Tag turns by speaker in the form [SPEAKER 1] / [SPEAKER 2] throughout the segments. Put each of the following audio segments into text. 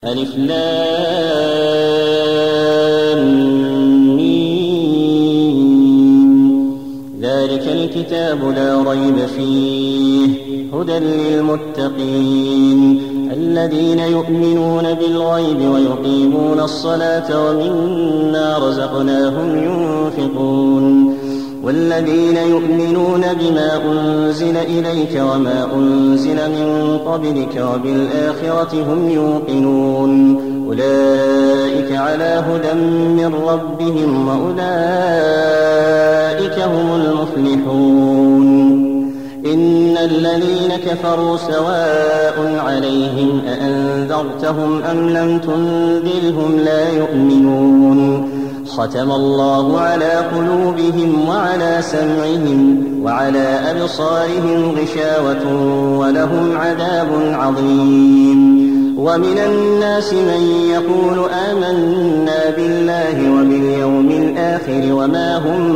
[SPEAKER 1] ألف لام ميم. ذلك الكتاب لا ريب فيه هدى للمتقين الذين يؤمنون بالغيب ويقيمون الصلاة ومما رزقناهم ينفقون والذين يؤمنون بما أنزل إليك وما أنزل من قبلك وبالآخرة هم يوقنون أولئك على هدى من ربهم وأولئك هم المفلحون إن الذين كفروا سواء عليهم أأنذرتهم أم لم تنذرهم لا يؤمنون ختم الله على قلوبهم وعلى سمعهم وعلى أبصارهم غشاوة ولهم عذاب عظيم ومن الناس من يقول آمنا بالله وباليوم الآخر وما هم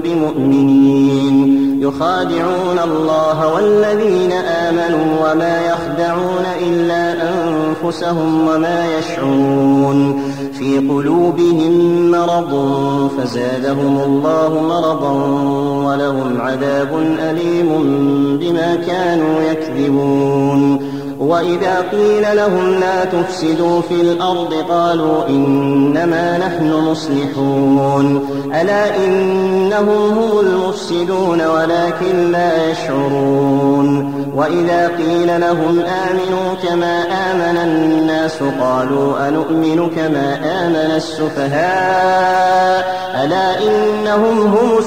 [SPEAKER 1] بمؤمنين يخادعون الله والذين آمنوا وما يخدعون إلا أنفسهم وما يشعرون في قلوبهم مرض فزادهم الله مرضا ولهم عذاب أليم بما كانوا يكذبون وإذا قيل لهم لا تفسدوا في الأرض قالوا إنما نحن مصلحون ألا إنهم هم المفسدون ولكن لا يشعرون وإذا قيل لهم آمنوا كما آمن الناس قالوا أنؤمن كما آمن السفهاء ألا إنهم هم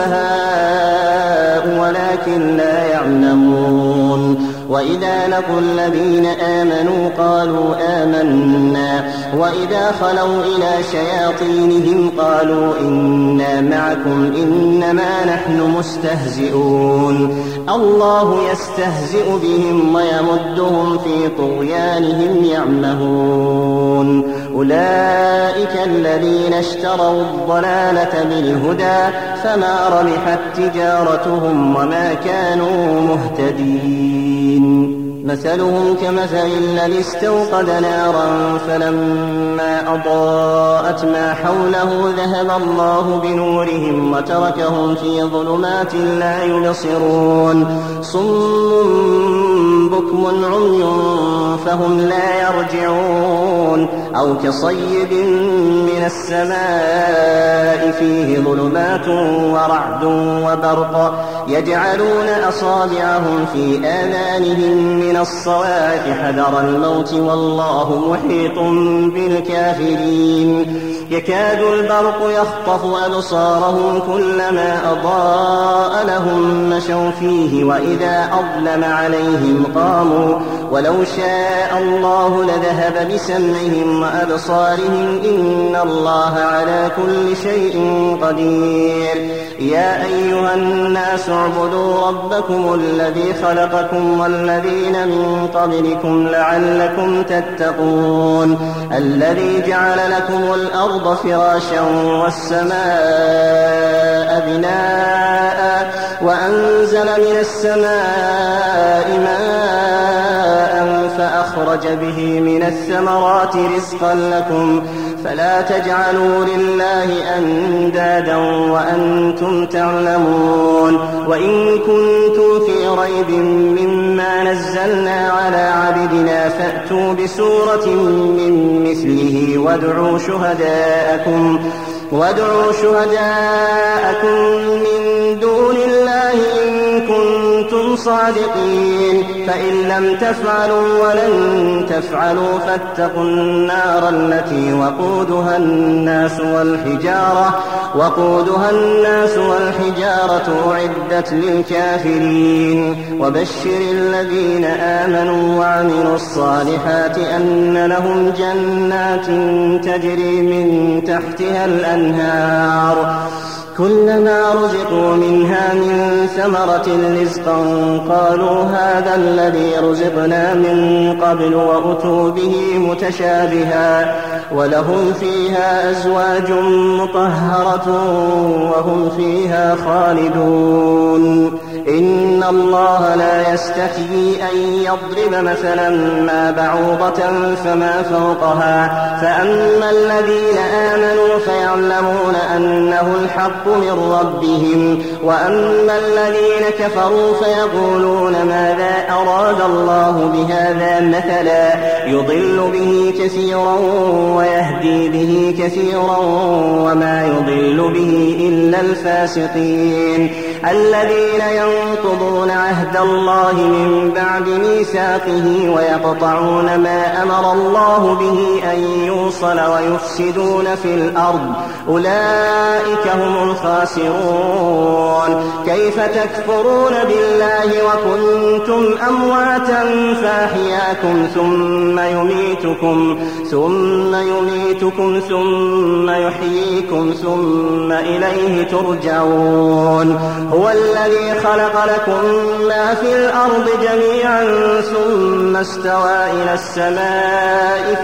[SPEAKER 1] السفهاء ولكن لا يعلمون وإذا لقوا الذين آمنوا قالوا آمنا وإذا خلوا إلى شياطينهم قالوا إنا معكم إنما نحن مستهزئون الله يستهزئ بهم ويمدهم في طغيانهم يعمهون أولئك الذين اشتروا الضلالة بالهدى فما ربحت تجارتهم وما كانوا مهتدين مثلهم كمثل الذي استوقد نارا فلما أضاءت ما حوله ذهب الله بنورهم وتركهم في ظلمات لا يبصرون صم بكم عمي فهم لا يرجعون أو كصيب من السماء فيه ظلمات ورعد وبرق يجعلون أصابعهم في آذانهم من الصواعق حذر الموت والله محيط بالكافرين يكاد البرق يخطف أبصارهم كلما أضاء لهم مشوا فيه وإذا أظلم عليهم قاموا ولو شاء الله لذهب بسمعهم وأبصارهم إن الله على كل شيء قدير يا أيها الناس اعبدوا ربكم الذي خلقكم والذين من قبلكم لعلكم تتقون الذي جعل لكم الأرض فراشا والسماء بناء وأنزل من السماء ماء فأخرج به من الثمرات رزقا لكم فلا تجعلوا لله أندادا وأنتم تعلمون وإن كنتم في ريب مما نزلنا على عبدنا فأتوا بسورة من مثله وادعوا شهداءكم من دون الله إن كنتم صادقين فإن لم تفعلوا ولن تفعلوا فاتقوا النار التي وقودها الناس والحجارة أعدت للكافرين وبشر الذين آمنوا وعملوا الصالحات أن لهم جنات تجري من تحتها الأنهار كلما رزقوا منها من ثمرة رزقا قالوا هذا الذي رزقنا من قبل وأتوا به متشابها ولهم فيها أزواج مطهرة وهم فيها خالدون إن الله لا يستحيي أن يضرب مثلا ما بعوضة فما فوقها فأما الذين آمنوا فيعلمون أنه الحق من ربهم وأما الذين كفروا فيقولون ماذا أراد الله بهذا مثلا يضل به كثيرا ويهدي به كثيرا وما يضل به إلا الفاسقين الذين ينقضون عهد الله من بعد ميثاقه ويقطعون ما أمر الله به أن يوصل ويفسدون في الأرض أولئك هم الخاسرون كيف تكفرون بالله وكنتم أمواتا فأحياكم ثم يميتكم ثم يحييكم ثم إليه ترجعون هو الذي خلق لكم ما في الأرض جميعا ثم استوى إلى السماء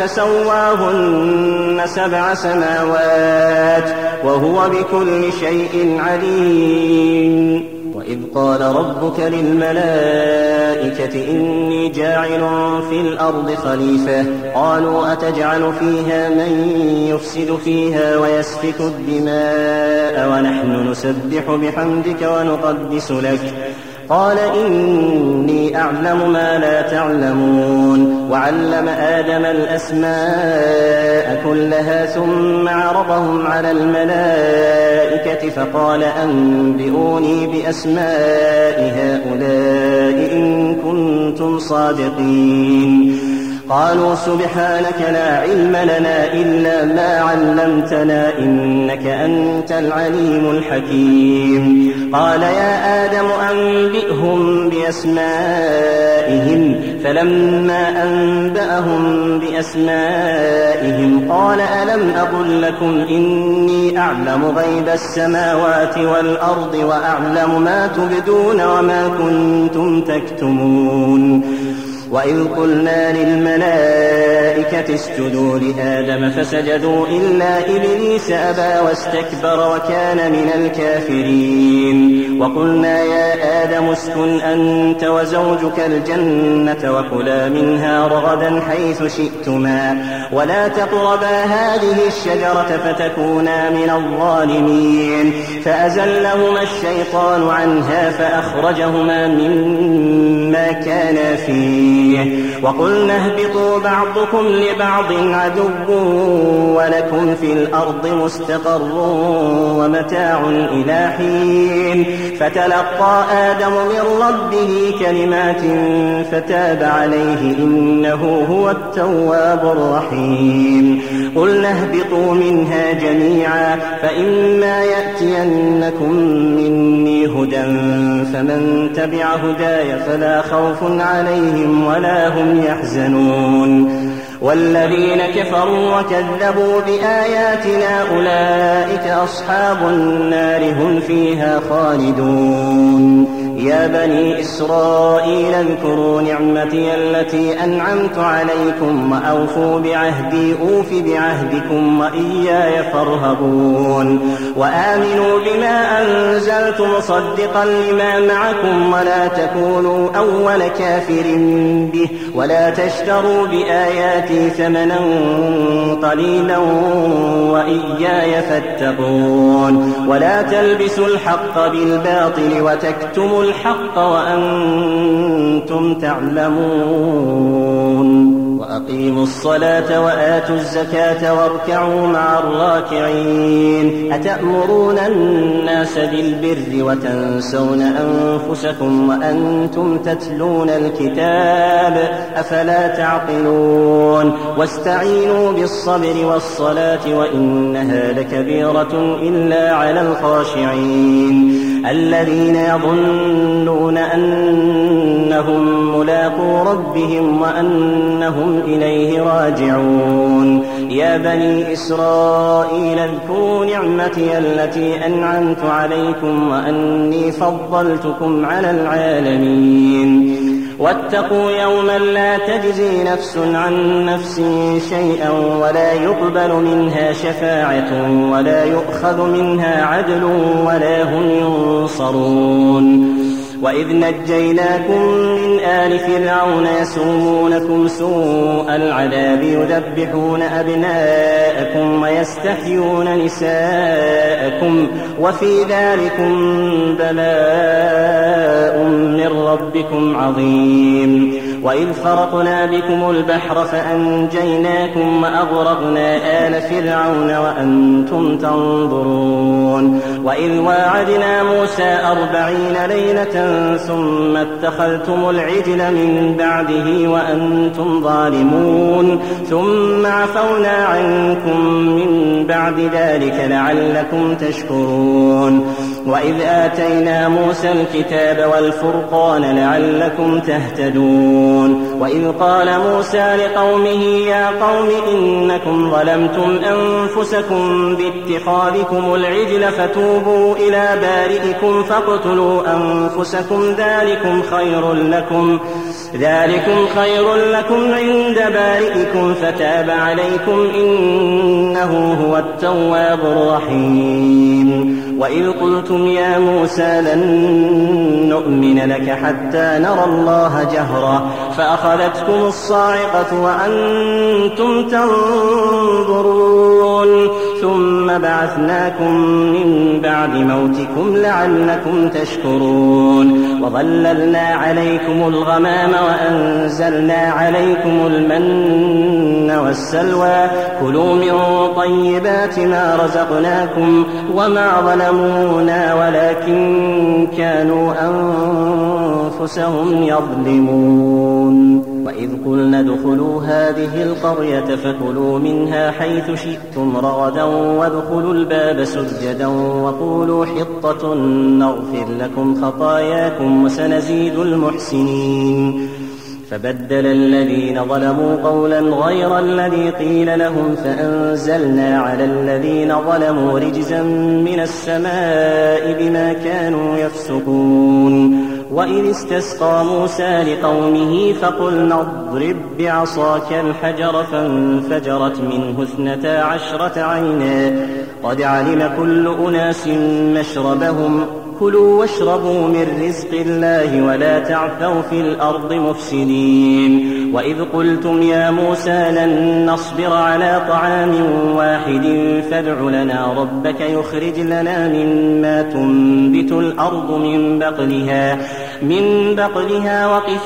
[SPEAKER 1] فسواهن 7 سماوات وهو بكل شيء عليم وإذ قال ربك للملائكة إني جاعل في الأرض خليفة قالوا أتجعل فيها من يفسد فيها ويسفك الدماء ونحن نسبح بحمدك ونقدس لك قال إني أعلم ما لا تعلمون وعلم آدم الأسماء كلها ثم عرضهم على الملائكة فقال أنبئوني بأسماء هؤلاء إن كنتم صادقين قالوا سبحانك لا علم لنا إلا ما علمتنا إنك أنت العليم الحكيم قال يا آدم أنبئهم بأسمائهم فلما أنبأهم بأسمائهم قال ألم أقل لكم إني أعلم غيب السماوات والأرض وأعلم ما تبدون وما كنتم تكتمون وإذ قلنا للملائكة اسجدوا لآدم فسجدوا إلا إبليس أبى واستكبر وكان من الكافرين وقلنا يا آدم اسكن أنت وزوجك الجنة وكلا منها رغدا حيث شئتما ولا تقربا هذه الشجرة فتكونا من الظالمين فأزلهما الشيطان عنها فأخرجهما مما كانا فيه وقلنا اهبطوا بعضكم لبعض عدو ولكم في الأرض مستقر ومتاع إلى حين فتلقى آدم من ربه كلمات فتاب عليه إنه هو التواب الرحيم قلنا اهبطوا منها جميعا فإما يأتينكم مني هدى فمن تبع هداي فلا خوف عليهم ولا هم يحزنون والذين كفروا وكذبوا بآياتنا أولئك أصحاب النار هم فيها خالدون يا بني إسرائيل اذكروا نعمتي التي أنعمت عليكم وأوفوا بعهدي أوف بعهدكم وإياي فارهبون وآمنوا بما أنزلت مصدقا لما معكم ولا تكونوا أول كافر به ولا تشتروا بآياتي ثمنا قليلا وإياي فاتقون ولا تلبسوا الحق بالباطل وتكتموا الحق وأنتم تعلمون وأقيموا الصلاة وآتوا الزكاة واركعوا مع الراكعين أتأمرون الناس بالبر وتنسون أنفسكم وأنتم تتلون الكتاب أفلا تعقلون واستعينوا بالصبر والصلاة وإنها لكبيرة إلا على الخاشعين الذين يظنون أنهم ملاقو ربهم وأنهم إليه راجعون يا بني إسرائيل اذكروا نعمتي التي أنعمت عليكم وأني فضلتكم على العالمين واتقوا يوما لا تجزي نفس عن نفس شيئا ولا يقبل منها شفاعة ولا يؤخذ منها عدل ولا هم ينصرون وإذ نجيناكم من آل فرعون يسومونكم سوء العذاب يذبحون أبناءكم ويستحيون نساءكم وفي ذلكم بلاء من ربكم عظيم. وإذ فرقنا بكم البحر فأنجيناكم وأغرقنا آل فرعون وأنتم تنظرون. وإذ واعدنا موسى 40 ليلة ثم اتخذتم العجل من بعده وأنتم ظالمون ثم عفونا عنكم من بعد ذلك لعلكم تشكرون. وإذ آتينا موسى الكتاب والفرقان لعلكم تهتدون. وإذ قال موسى لقومه يا قوم إنكم ظلمتم أنفسكم باتخاذكم العجل فتوبوا إلى بارئكم فاقتلوا أنفسكم ذلكم خير لكم عند بارئكم فتاب عليكم إنه هو التواب الرحيم. وإذ قلتم يا موسى لن نؤمن لك حتى نرى الله جهرة فأخذتكم الصاعقة وأنتم تنظرون ثم بعثناكم من بعد موتكم لعلكم تشكرون. وظللنا عليكم الغمام وأنزلنا عليكم المن والسلوى كلوا من طيبات ما رزقناكم وما ظلمونا ولكن كانوا أنفسهم يظلمون. وإذ قلنا ادخلوا هذه القرية فكلوا منها حيث شئتم رغدا وادخلوا الباب سجدا وقولوا حطة نغفر لكم خطاياكم وسنزيد المحسنين. فبدل الذين ظلموا قولا غير الذي قيل لهم فأنزلنا على الذين ظلموا رجزا من السماء بما كانوا يفسقون. وإذ استسقى موسى لقومه فقلنا اضرب بعصاك الحجر فانفجرت منه 12 عينا قد علم كل أناس مشربهم كلوا واشربوا من رزق الله ولا تعثوا في الأرض مفسدين. وإذ قلتم يا موسى لن نصبر على طعام واحد فادع لنا ربك يخرج لنا مما تنبت الأرض من بقلها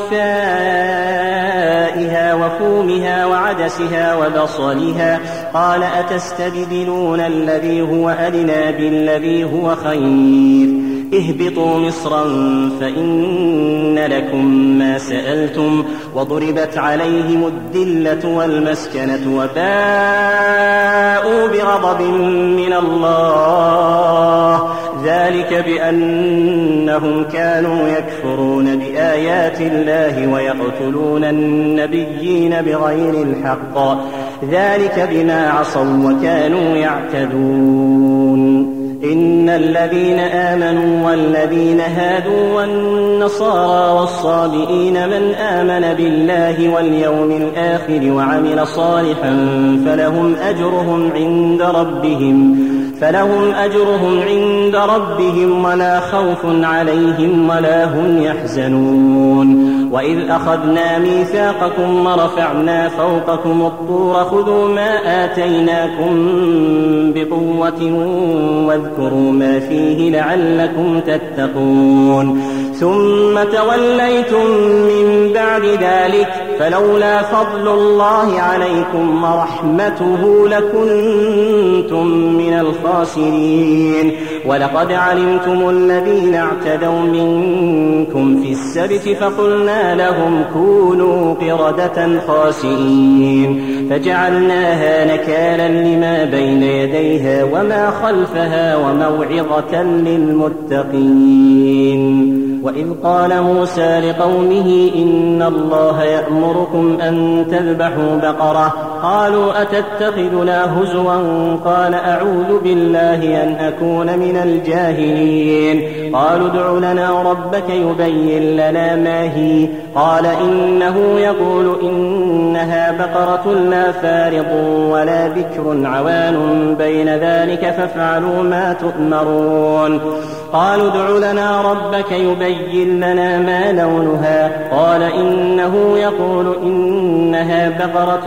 [SPEAKER 1] وقثائها وفومها وعدسها وبصلها قال أتستبدلون الذي هو أدنى بالذي هو خير اهبطوا مصرا فإن لكم ما سألتم وضربت عليهم الذلة والمسكنة وباءوا بغضب من الله ذلك بأنهم كانوا يكفرون بآيات الله ويقتلون النبيين بغير الحق ذلك بما عصوا وكانوا يعتدون. إن الذين آمنوا والذين هادوا والنصارى والصابئين من آمن بالله واليوم الآخر وعمل صالحا فلهم أجرهم عند ربهم ولا خوف عليهم ولا هم يحزنون. وإذ أخذنا ميثاقكم ورفعنا فوقكم الطور خذوا ما آتيناكم بقوة واذكروا ما فيه لعلكم تتقون. ثم توليتم من بعد ذلك فلولا فضل الله عليكم ورحمته لكنتم من الخاسرين. ولقد علمتم الذين اعتدوا منكم في السبت فقلنا لهم كونوا قردة خاسئين فجعلناها نكالا لما بين يديها وما خلفها وموعظة للمتقين. وإذ قال موسى لقومه إن الله يأمركم أن تذبحوا بقرة قالوا أتتخذنا هزوا قال أعوذ بالله أن أكون من الجاهلين. قالوا ادع لنا ربك يبين لنا ما هي قال إنه يقول إنها بقرة لا فارض ولا بكر عوان بين ذلك فافعلوا ما تؤمرون. قالوا ادع لنا ربك يبين لنا ما لونها قال إنه يقول إنها بقرة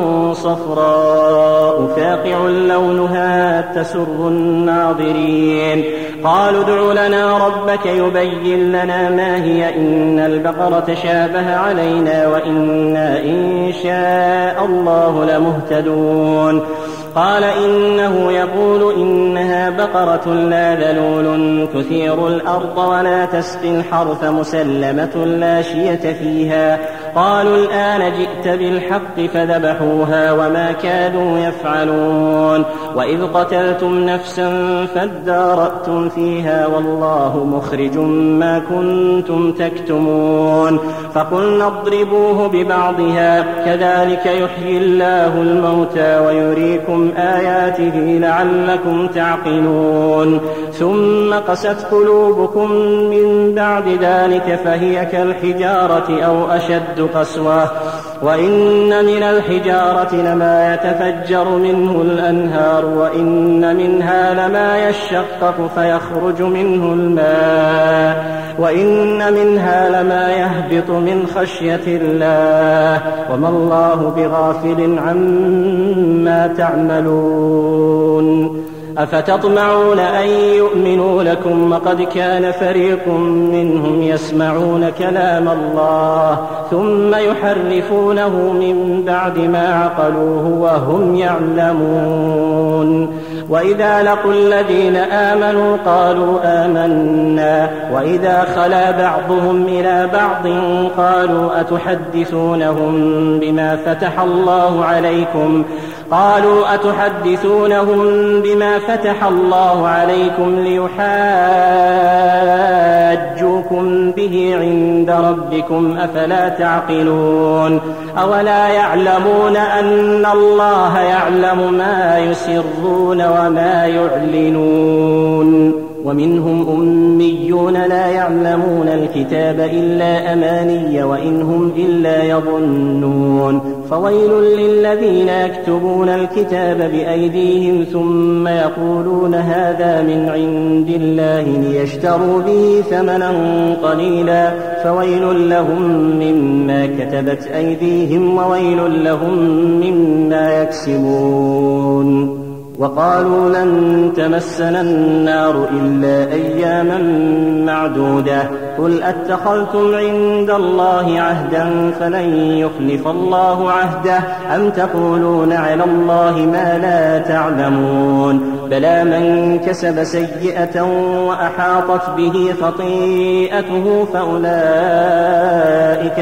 [SPEAKER 1] صفراء فاقع لونها تسر الناظرين قالوا ادع لنا ربك يبين لنا ما هي إن البقرة شابه علينا وإنا إن شاء الله لمهتدون قال إنه يقول إنها بقرة لا ذلول تثير الأرض ولا تسقي الحرث مسلمة لا شية فيها قالوا الآن جئت بالحق فذبحوها وما كادوا يفعلون وإذ قتلتم نفسا فادارأتم فيها والله مخرج ما كنتم تكتمون فقلنا اضربوه ببعضها كذلك يحيي الله الموتى ويريكم آياته لعلكم تعقلون ثم قست قلوبكم من بعد ذلك فهي كالحجارة أو أشد قسوة وإن من الحجارة لما يتفجر منه الأنهار وإن منها لما يشقق فيخرج منه الماء وإن منها لما يهبط من خشية الله وما الله بغافل عما تعملون أفتطمعون أن يؤمنوا لكم وقد كان فريق منهم يسمعون كلام الله ثم يحرفونه من بعد ما عقلوه وهم يعلمون وإذا لقوا الذين آمنوا قالوا آمنا وإذا خلا بعضهم إلى بعض قالوا أتحدثونهم بما فتح فتح الله عليكم ليحاجوكم به عند ربكم أفلا تعقلون أولا يعلمون أن الله يعلم ما يسرون وما يعلنون ومنهم أميون لا يعلمون الكتاب إلا أماني وإن هم إلا يظنون فويل للذين يكتبون الكتاب بأيديهم ثم يقولون هذا من عند الله ليشتروا به ثمنا قليلا فويل لهم مما كتبت أيديهم وويل لهم مما يكسبون وقالوا لن تمسنا النار إلا أياما معدودة قل أتخذتم عند الله عهدا فلن يخلف الله عهده أم تقولون على الله ما لا تعلمون بلى من كسب سيئة وأحاطت به خطيئته فأولئك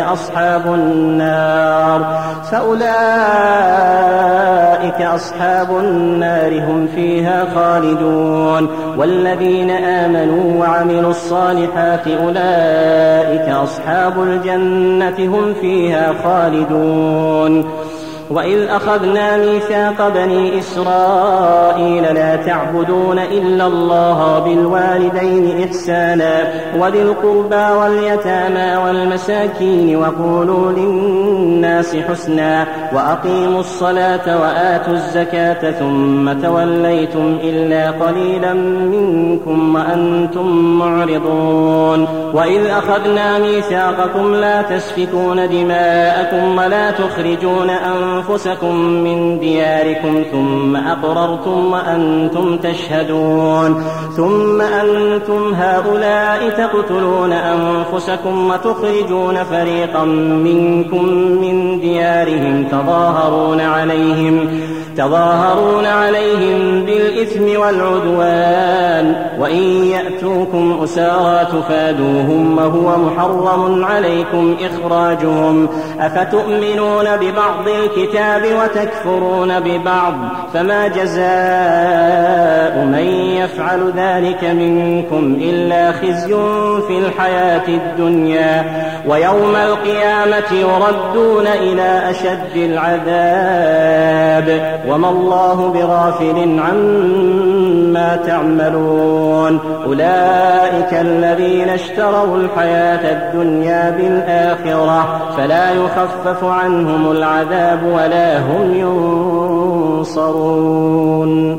[SPEAKER 1] أصحاب النار هم فيها خالدون والذين آمنوا وعملوا الصالحات أولئك أصحاب الجنة هم فيها خالدون وإذ أخذنا ميثاق بني إسرائيل لا تعبدون إلا الله بالوالدين إحسانا وذي القربى واليتامى والمساكين وقولوا للناس حسنا وأقيموا الصلاة وآتوا الزكاة ثم توليتم إلا قليلا منكم وأنتم معرضون وإذ أخذنا ميثاقكم لا تسفكون دماءكم ولا تخرجون أنفسكم من دياركم ثم أقررتم وأنتم تشهدون ثم أنتم هؤلاء تقتلون أنفسكم وتخرجون فريقا منكم من ديارهم تظاهرون عليهم بالإثم والعدوان وإن يأتوكم أسارى تفادوهم وهو محرم عليكم إخراجهم أفتؤمنون ببعض الكتاب وتكفرون ببعض فما جزاء من يفعل ذلك منكم إلا خزي في الحياة الدنيا ويوم القيامة يردون إلى أشد العذاب وما الله بغافل عما تعملون أولئك الذين اشتروا الحياة الدنيا بالآخرة فلا يخفف عنهم العذاب ولا هم ينصرون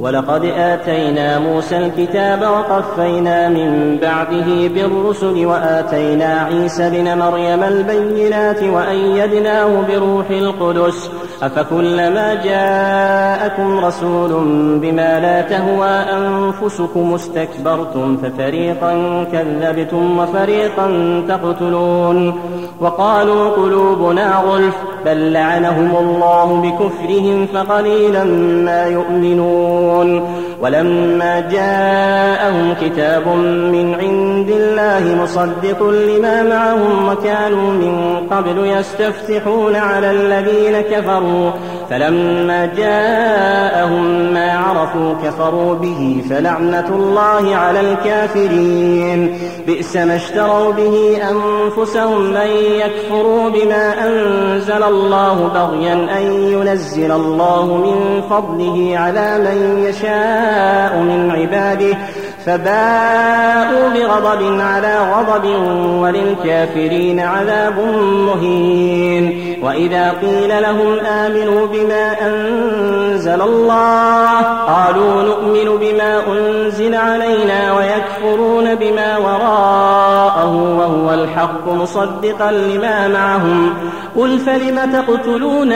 [SPEAKER 1] ولقد آتينا موسى الكتاب وقفينا من بعده بالرسل وآتينا عيسى ابن مريم البينات وأيدناه بروح القدس أفكلما جاءكم رسول بما لا تهوى أنفسكم استكبرتم ففريقا كذبتم وفريقا تقتلون وقالوا قلوبنا غلف بل لعنهم الله بكفرهم فقليلا ما يؤمنون ولما جاءهم كتاب من عند الله مصدق لما معهم وكانوا من قبل يستفتحون على الذين كفروا فلما جاءهم ما عرفوا كفروا به فلعنة الله على الكافرين بئس ما اشتروا به أنفسهم أن يكفروا بما أنزل الله بغيا أن ينزل الله من فضله على من يشاء من عباده فباءوا بغضب على غضب وللكافرين عذاب مهين وإذا قيل لهم آمنوا بما أنزل الله قالوا نؤمن بما أنزل علينا ويكفرون بما وراءه وهو الحق مصدقا لما معهم قل فلم تقتلون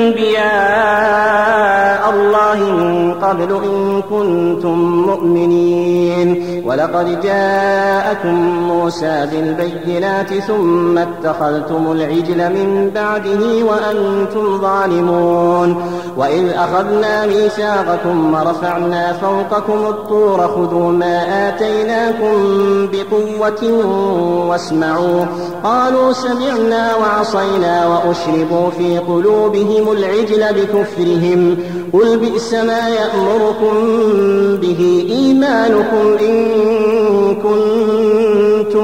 [SPEAKER 1] أنبياء الله من قبل إن كنتم مؤمنين ولقد جاءكم موسى بالبينات ثم اتخذتم العجل من بعده وأنتم ظالمون وإذ أخذنا ميثاقكم ورفعنا فوقكم الطور خذوا ما آتيناكم بقوة واسمعوا قالوا سمعنا وعصينا وأشربوا في قلوبهم العجل بكفرهم قل بئس ما يأمركم به إيمانكم إن كنتم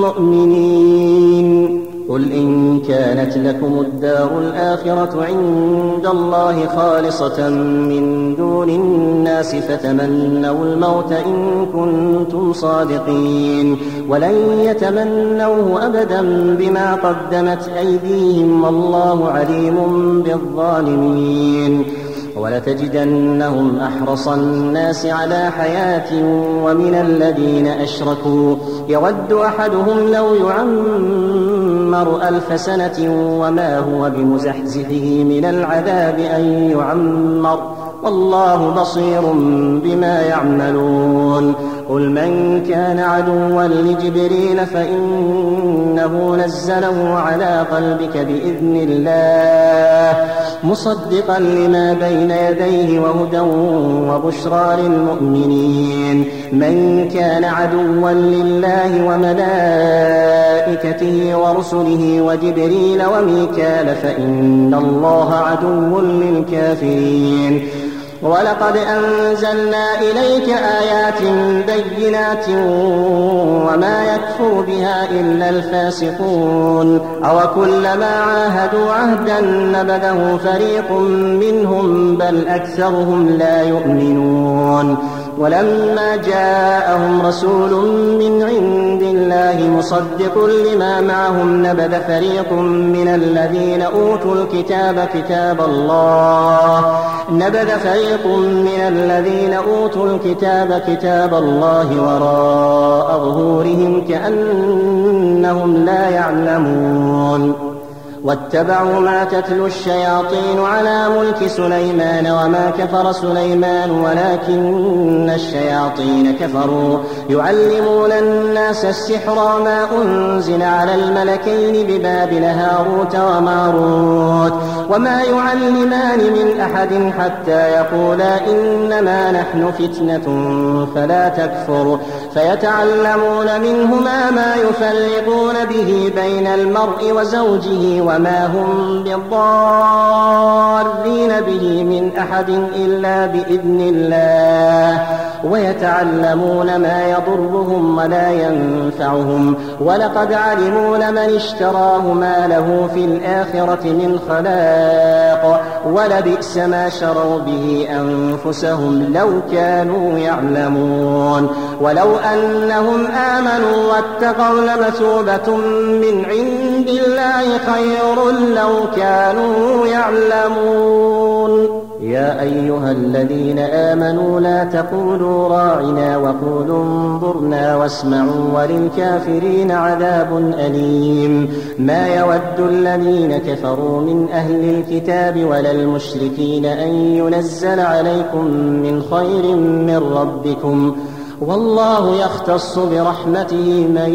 [SPEAKER 1] مؤمنين قل إن كانت لكم الدار الآخرة عند الله خالصة من دون الناس فتمنوا الموت إن كنتم صادقين ولن يتمنوه أبدا بما قدمت أيديهم والله عليم بالظالمين ولتجدنهم أحرص الناس على حياة ومن الذين أشركوا يود أحدهم لو يعمر 1000 سنة وما هو بمزحزحه من العذاب أن يعمر والله بصير بما يعملون قل من كان عدوا لجبريل فإنه نزله على قلبك بإذن الله مصدقا لما بين يديه وهدى وبشرى للمؤمنين من كان عدوا لله وملائكته ورسله وجبريل وميكال فإن الله عدو للكافرين ولقد أنزلنا إليك آيات بينات وما يكفر بها إلا الفاسقون أوكلما عاهدوا عهدا نبذه فريق منهم بل أكثرهم لا يؤمنون ولما جاءهم رسول من عند الله مصدق لما معهم نبذ فريق من الذين أوتوا الكتاب كتاب الله وراء ظهورهم كأنهم لا يعلمون واتبعوا ما تتلو الشياطين على ملك سليمان وما كفر سليمان ولكن الشياطين كفروا يعلمون الناس السحر وما أنزل على الملكين ببابل هاروت وماروت وما يعلمان من أحد حتى يقولا إنما نحن فتنة فلا تكفر فيتعلمون منهما ما يفرقون به بين المرء وزوجه وما هم بضارين به من أحد إلا بإذن الله ويتعلمون ما يضرهم ولا ينفعهم ولقد علموا لمن اشتراه ما له في الآخرة من خلاق ولبئس ما شروا به أنفسهم لو كانوا يعلمون ولو أنهم آمنوا واتقوا لمثوبة من عند الله خير لو كانوا يعلمون يا أيها الذين آمنوا لا تقولوا راعنا وقولوا انظرنا واسمعوا وللكافرين عذاب أليم. ما يود الذين كفروا من أهل الكتاب ولا المشركين أن ينزل عليكم من خير من ربكم، والله يختص برحمته من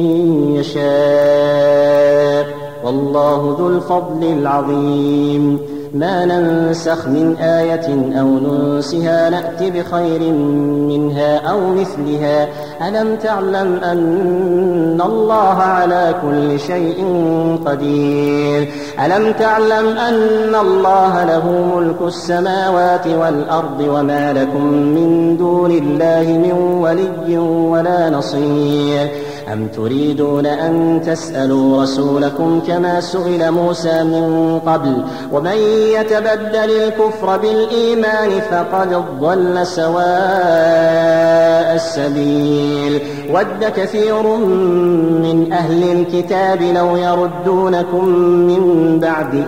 [SPEAKER 1] يشاء، والله ذو الفضل العظيم. ما ننسخ من آية أو ننسها نأت بخير منها أو مثلها. ألم تعلم أن الله على كل شيء قدير؟ ألم تعلم أن الله له ملك السماوات والأرض وما لكم من دون الله من ولي ولا نصير؟ أم تريدون أن تسألوا رسولكم كما سئل موسى من قبل؟ ومن يتبدل الكفر بالإيمان فقد ضل سواء السبيل. ود كثير من أهل الكتاب لو يردونكم من بعد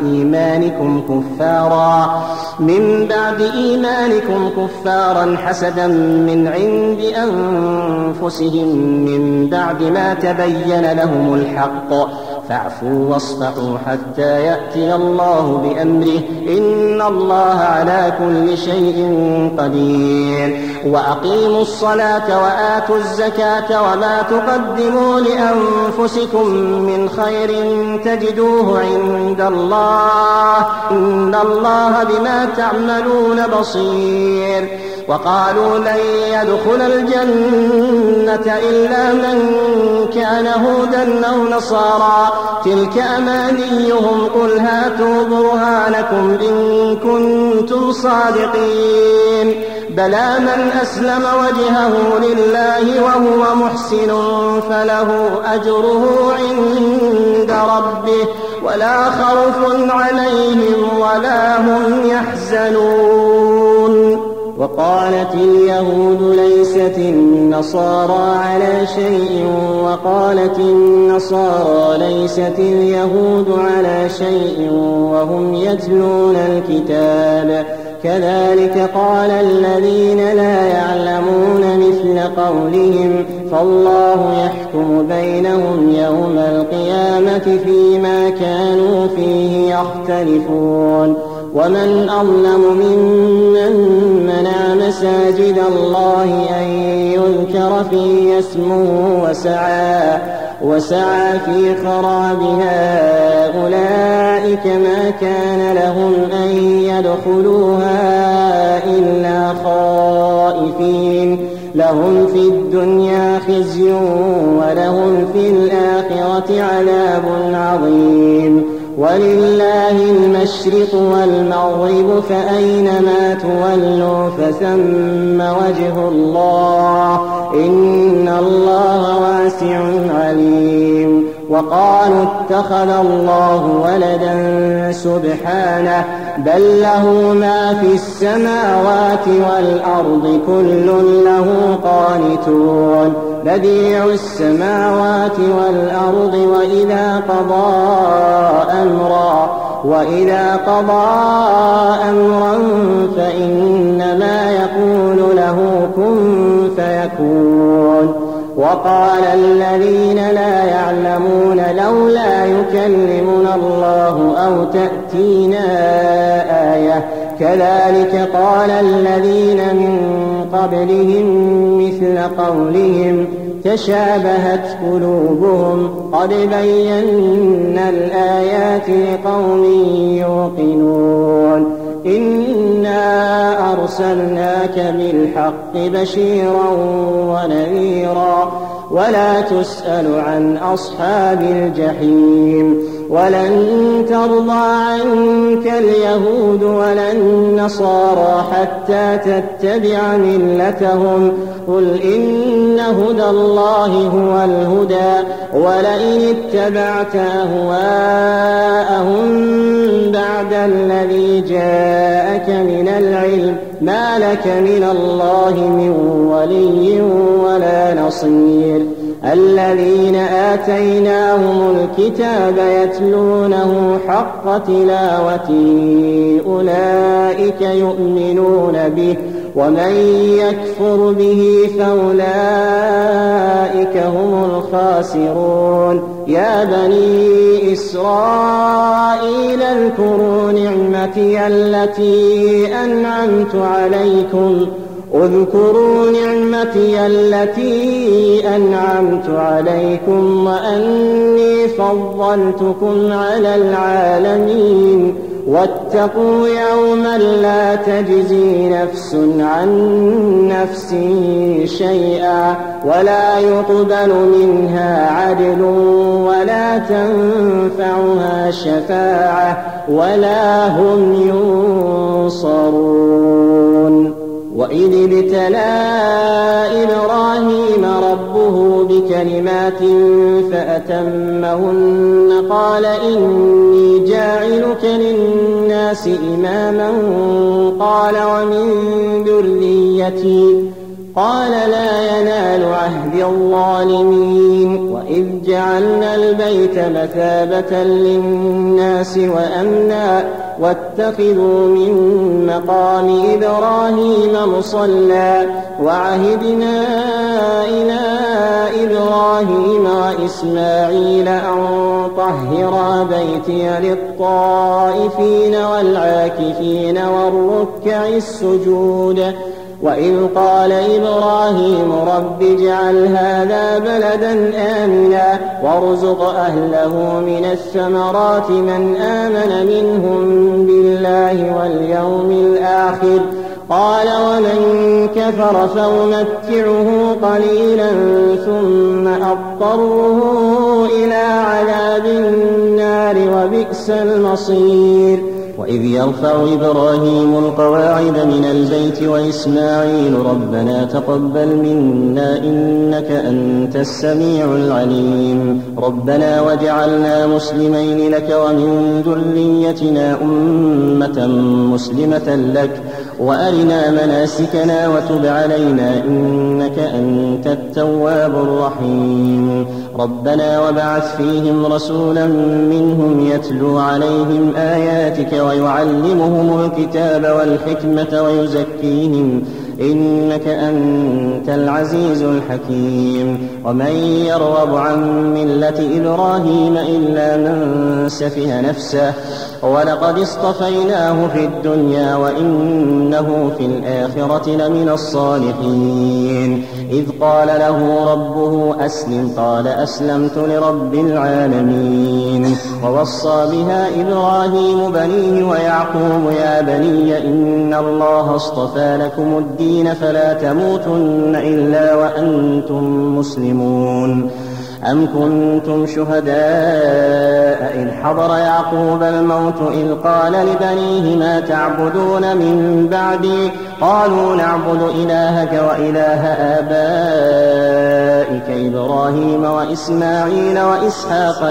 [SPEAKER 1] إيمانكم كفارا حسدا من عند أنفسهم من بعد ما تبين لهم الحق، فاعفوا واصفحوا حتى يأتي الله بأمره، إن الله على كل شيء قدير. وأقيموا الصلاة وآتوا الزكاة وما تقدموا لأنفسكم من خير تجدوه عند الله، إن الله بما تعملون بصير. وقالوا لن يدخل الجنة إلا من كان هودا أو نصارى، تلك أمانيهم، قل هاتوا برهانكم إن كنتم صادقين. بلى من أسلم وجهه لله وهو محسن فله أجره عند ربه ولا خوف عليهم ولا هم يحزنون. وقالت اليهود ليست النصارى على شيء وقالت النصارى ليست اليهود على شيء وهم يتلون الكتاب، كذلك قال الذين لا يعلمون مثل قولهم، فالله يحكم بينهم يوم القيامة فيما كانوا فيه يختلفون. ومن أظلم ممن منع مساجد الله أن يذكر فيه اسمه وسعى في خرابها، أولئك ما كان لهم أن يدخلوها إلا خائفين، لهم في الدنيا خزي ولهم في الآخرة عذاب عظيم. ولله المشرق والمغرب فأينما تولوا فثم وجه الله، إن الله واسع عليم. وقالوا اتخذ الله ولدا سبحانه، بل له ما في السماوات والأرض كل له قانتون، بديع السماوات والأرض وإذا قضى أمرا فإنما يقول له كن فيكون. وقال الذين لا يعلمون لولا يكلمنا الله أو تأتينا آية، كذلك قال الذين من قبلهم مثل قولهم تشابهت قلوبهم، قد بينا الآيات لقوم يوقنون. إنا أرسلناك بالحق بشيرا ونذيرا، ولا تسأل عن أصحاب الجحيم. ولن ترضى عنك اليهود ولا النصارى حتى تتبع ملتهم، قل إن هدى الله هو الهدى، ولئن اتبعت أهواءهم بعد الذي جاءك من العلم ما لك من الله من ولي ولا نصير. الذين آتيناهم الكتاب يتلونه حق تلاوته أولئك يؤمنون به ومن يكفر به فأولئك هم الخاسرون يا بني إسرائيل اذكروا نعمتي التي أنعمت عليكم وأني فضلتكم على العالمين واتقوا يوما لا تجزي نفس عن نفس شيئا ولا يقبل منها عدل ولا تنفعها شفاعة ولا هم ينصرون وإذ ابتلى إبراهيم ربه بكلمات فأتمهن قال إني جاعلك للناس إماما قال ومن ذريتي قال لا ينال عهد الظالمين وإذ جعلنا البيت مثابة للناس وأمنا واتخذوا من مقام إبراهيم مصلى وعهدنا إلى إبراهيم وإسماعيل أن طهرا بيتي للطائفين والعاكفين والركع السجود وإذ قال إبراهيم رب اجعل هذا بلدا آمنا وارزق أهله من الثمرات من آمن منهم بالله واليوم الآخر قال ومن كفر فأمتعه قليلا ثم أضطره إلى عذاب النار وبئس المصير وإذ يرفع إبراهيم القواعد من البيت وإسماعيل ربنا تقبل منا إنك أنت السميع العليم ربنا واجعلنا مسلمين لك ومن ذريتنا أمة مسلمة لك وأرنا مناسكنا وتب علينا إنك أنت التواب الرحيم ربنا وابعث فيهم رسولا منهم يتلو عليهم آياتك ويعلمهم الكتاب والحكمة ويزكيهم إنك أنت العزيز الحكيم ومن يرغب عن ملة إبراهيم إلا من سفه نفسه ولقد اصطفيناه في الدنيا وإنه في الآخرة لمن الصالحين إذ قال له ربه أسلم قال أسلمت لرب العالمين ووصى بها إبراهيم بنيه ويعقوب يا بني إن الله اصطفى لكم الدين فلا تموتن إلا وأنتم مسلمون أم كنتم شهداء إذ حضر يعقوب الموت إذ قال لبنيه ما تعبدون من بعدي قالوا نعبد إلهك وإله آبائك إبراهيم وإسماعيل وإسحاق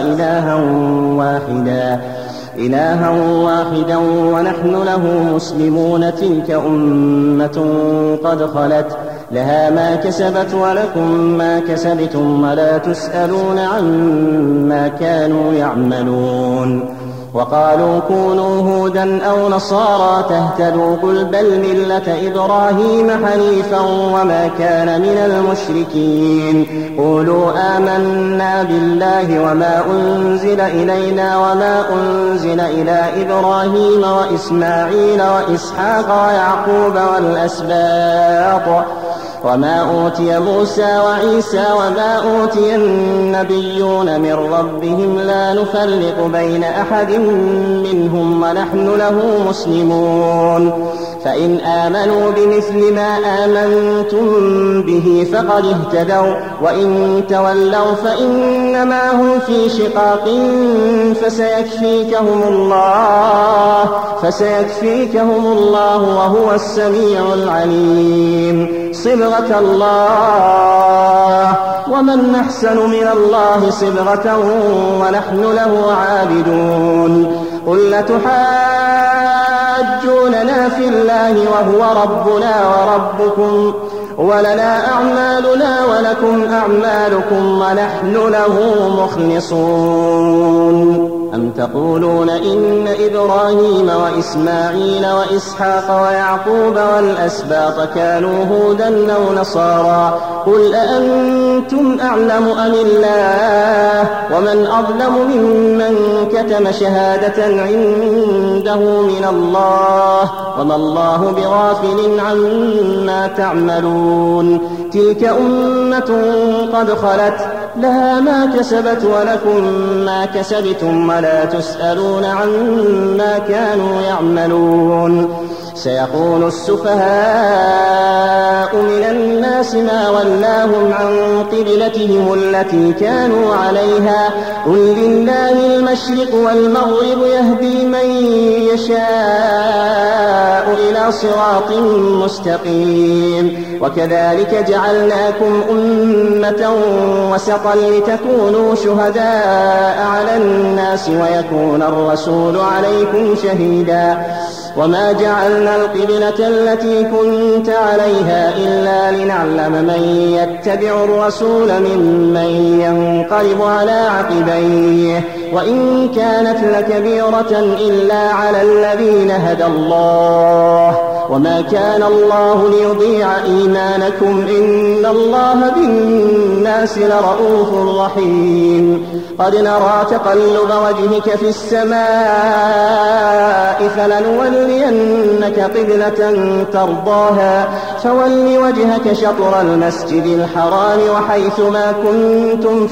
[SPEAKER 1] إلها واحدا ونحن له مسلمون تلك أمة قد خلت لها ما كسبت ولكم ما كسبتم ولا تسألون عما كانوا يعملون وقالوا كونوا هودا أو نصارى تهتدوا قل بل ملة إبراهيم حنيفا وما كان من المشركين قولوا آمنا بالله وما أنزل إلينا وما أنزل إلى إبراهيم وإسماعيل وإسحاق ويعقوب والأسباط وما أوتي موسى وعيسى وما أوتي النبيون من ربهم لا نفرق بين أحد منهم ونحن له مسلمون فإن آمنوا بمثل ما آمنتم به فقد اهتدوا وإن تولوا فإنما هم في شقاق فسيكفيكهم الله وهو السميع العليم صبغة الله ومن أحسن من الله صبغة ونحن له عابدون قل لتحاجوننا في الله وهو ربنا وربكم ولنا أعمالنا ولكم أعمالكم ونحن له مخلصون. أم تقولون إن إبراهيم وإسماعيل وإسحاق ويعقوب والأسباط كانوا هودا أو نصارى قل أأنتم أعلم أم الله ومن أظلم ممن كتم شهادة عنده من الله وما الله بغافل عما تعملون. تلك أمة قد خلت لها ما كسبت ولكم ما كسبتم ولا تسألون عما كانوا يعملون. سيقول السفهاء من الناس ما ولاهم عن قبلتهم التي كانوا عليها قل لله المشرق والمغرب يهدي من يشاء إلى صراط مستقيم. وكذلك جعلناكم أمة وسطا لتكونوا شهداء على الناس ويكون الرسول عليكم شهيدا. وما جعلنا القبلة التي كنت عليها إلا لنعلم من يتبع الرسول ممن ينقلب على عقبيه وإن كانت لكبيرة إلا على الذين هدى الله وما كان الله ليضيع إيمانكم إن الله بالناس لرؤوف رحيم. قد نرى تقلب وجهك في السماء فلنولينك قبلة ترضاها فول وجهك شطر المسجد الحرام وحيثما كنتم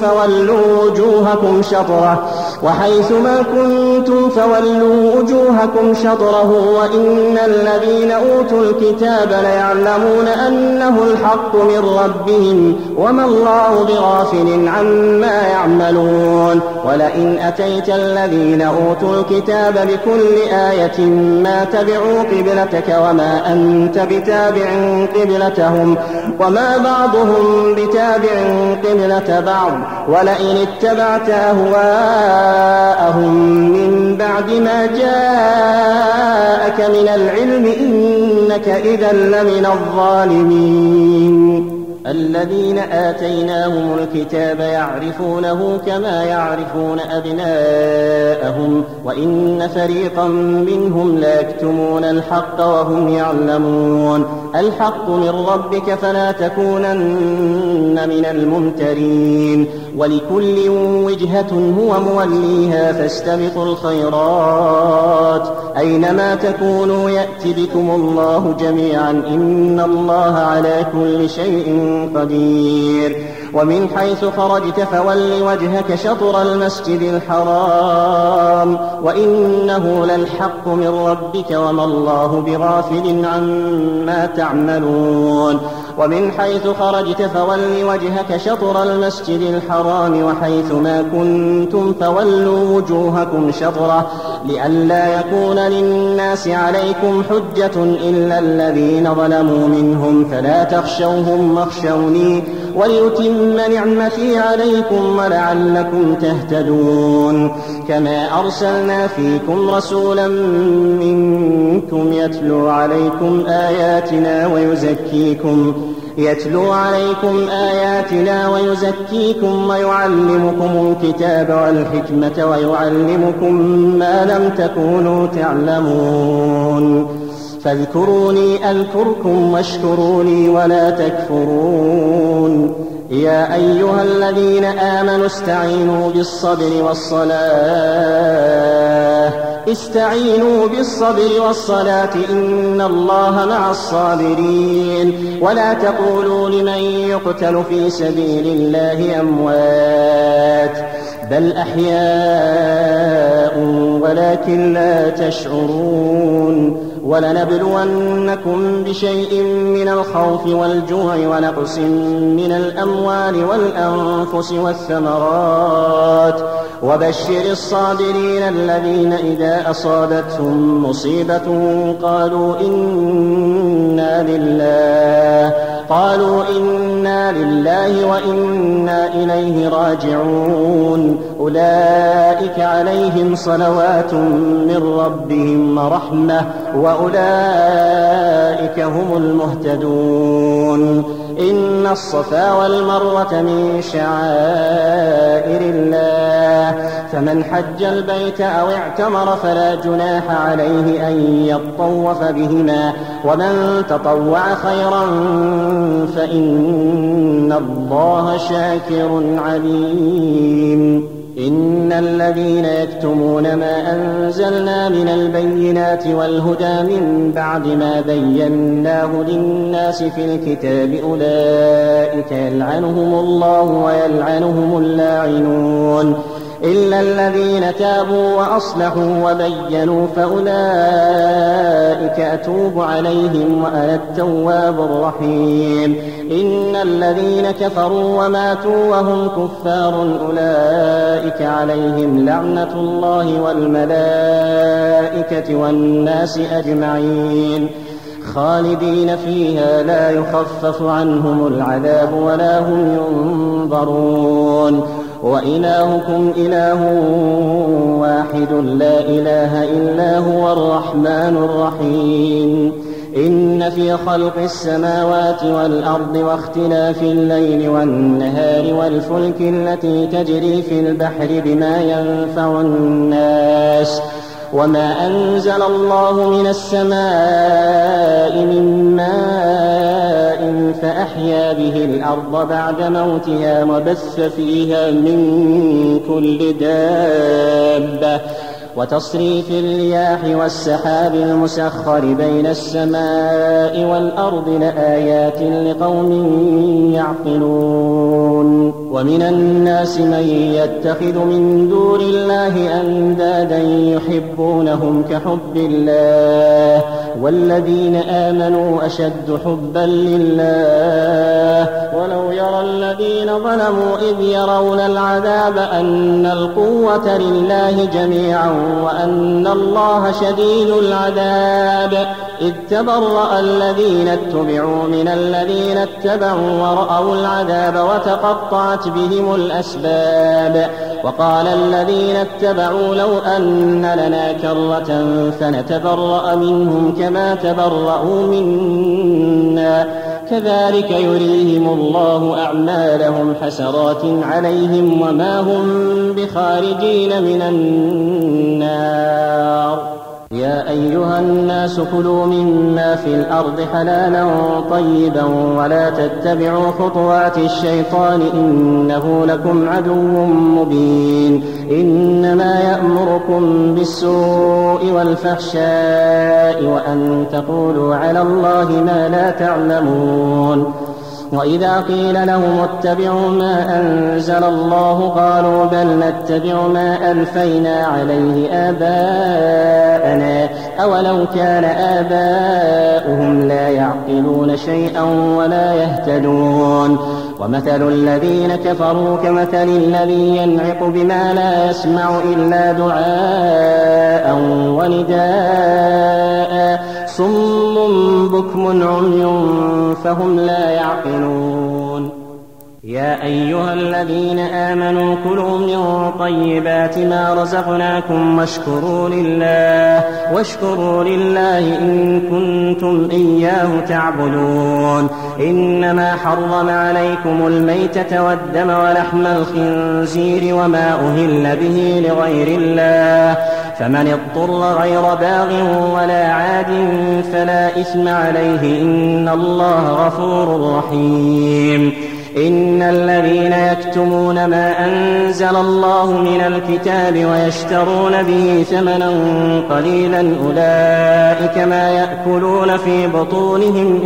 [SPEAKER 1] فولوا وجوهكم شطره وإن الذين أوتوا الكتاب ليعلمون أنه الحق من ربهم وما الله بغافل عما يعملون. ولئن أتيت الذين أوتوا الكتاب بكل آية ما تبعوا قبلتك وما أنت بتابع قبلتهم وما بعضهم بتابع قبلة بعض ولئن اتبعت أهواءهم من بعد ما جاءك من العلم إنك إذا لمن الظالمين. الذين آتيناهم الكتاب يعرفونه كما يعرفون أبناءهم وإن فريقا منهم لا يكتمون الحق وهم يعلمون. الحق من ربك فلا تكونن من الممترين. ولكل وجهة هو موليها فاستبقوا الخيرات أينما تكونوا يأت بكم الله جميعا إن الله على كل شيء قدير. ومن حيث خرجت فول وجهك شطر المسجد الحرام وإنه للحق من ربك وما الله بغافل عما تعملون. ومن حيث خرجت فول وجهك شطر المسجد الحرام وحيثما كنتم فولوا وجوهكم شطره لئلا يكون للناس عليكم حجة إلا الذين ظلموا منهم فلا تخشوهم واخشوني وليتم نعمتي عليكم ولعلكم تهتدون. كما أرسلنا فيكم رسولا منكم يتلو عليكم آياتنا ويزكيكم ويعلمكم الكتاب والحكمة ويعلمكم ما لم تكونوا تعلمون. فاذكروني أذكركم واشكروا لي ولا تكفرون. يا أيها الذين آمنوا استعينوا بالصبر والصلاة إن الله مع الصابرين. ولا تقولوا لمن يقتل في سبيل الله أموات بل أحياء ولكن لا تشعرون. ولنبلونكم بشيء من الخوف والجوع ونقص من الأموال والأنفس والثمرات وبشر الصابرين الذين إذا أصابتهم مصيبة قالوا إنا لله وإنا إليه راجعون. أولئك عليهم صلوات من ربهم ورحمة وأولئك هم المهتدون. إن الصفا والمروة من شعائر الله فمن حج البيت أو اعتمر فلا جناح عليه أن يطوف بهما ومن تطوع خيرا فإن الله شاكر عليم إن الذين يكتمون ما أنزلنا من البينات والهدى من بعد ما بيناه للناس في الكتاب أولئك يلعنهم الله ويلعنهم اللاعنون إلا الذين تابوا وأصلحوا وبينوا فأولئك أتوب عليهم وأنا التواب الرحيم إن الذين كفروا وماتوا وهم كفار أولئك عليهم لعنة الله والملائكة والناس أجمعين خالدين فيها لا يخفف عنهم العذاب ولا هم ينظرون وإلهكم إله واحد لا إله إلا هو الرحمن الرحيم إن في خلق السماوات والأرض واختلاف الليل والنهار والفلك التي تجري في البحر بما ينفع الناس وما أنزل الله من السماء من ماء فأحيا به الأرض بعد موتها وبث فيها من كل دابة وتصريف الرياح والسحاب المسخر بين السماء والأرض لآيات لقوم يعقلون ومن الناس من يتخذ من دون الله أندادا يحبونهم كحب الله والذين آمنوا أشد حبا لله ولو يرى الذين ظلموا إذ يرون العذاب أن القوة لله جميعا وأن الله شديد العذاب إذ تبرأ الذين اتبعوا من الذين اتبعوا ورأوا العذاب وتقطعت بهم الأسباب وقال الذين اتبعوا لو أن لنا كرة فنتبرأ منهم كما تبرأوا منا كذلك يريهم الله أعمالهم حسرات عليهم وما هم بخارجين من النار يا أيها الناس كلوا مما في الأرض حلالا طيبا ولا تتبعوا خطوات الشيطان إنه لكم عدو مبين إنما يأمركم بالسوء والفحشاء وأن تقولوا على الله ما لا تعلمون وإذا قيل لهم اتبعوا ما أنزل الله قالوا بل نتبع ما ألفينا عليه آباءنا أولو كان آباؤهم لا يعقلون شيئا ولا يهتدون ومثل الذين كفروا كمثل الذي ينعق بما لا يسمع إلا دعاء ونداء صم بكم عمي فهم لا يعقلون يا أيها الذين آمنوا كلوا من طيبات ما رزقناكم واشكروا لله إن كنتم إياه تعبدون إنما حرم عليكم الميتة والدم ولحم الخنزير وما أهل به لغير الله فمن اضطر غير باغ ولا عاد فلا إثم عليه إن الله غفور رحيم إن الذين يكتمون ما أنزل الله من الكتاب ويشترون به ثمنا قليلا أولئك ما يأكلون في بطونهم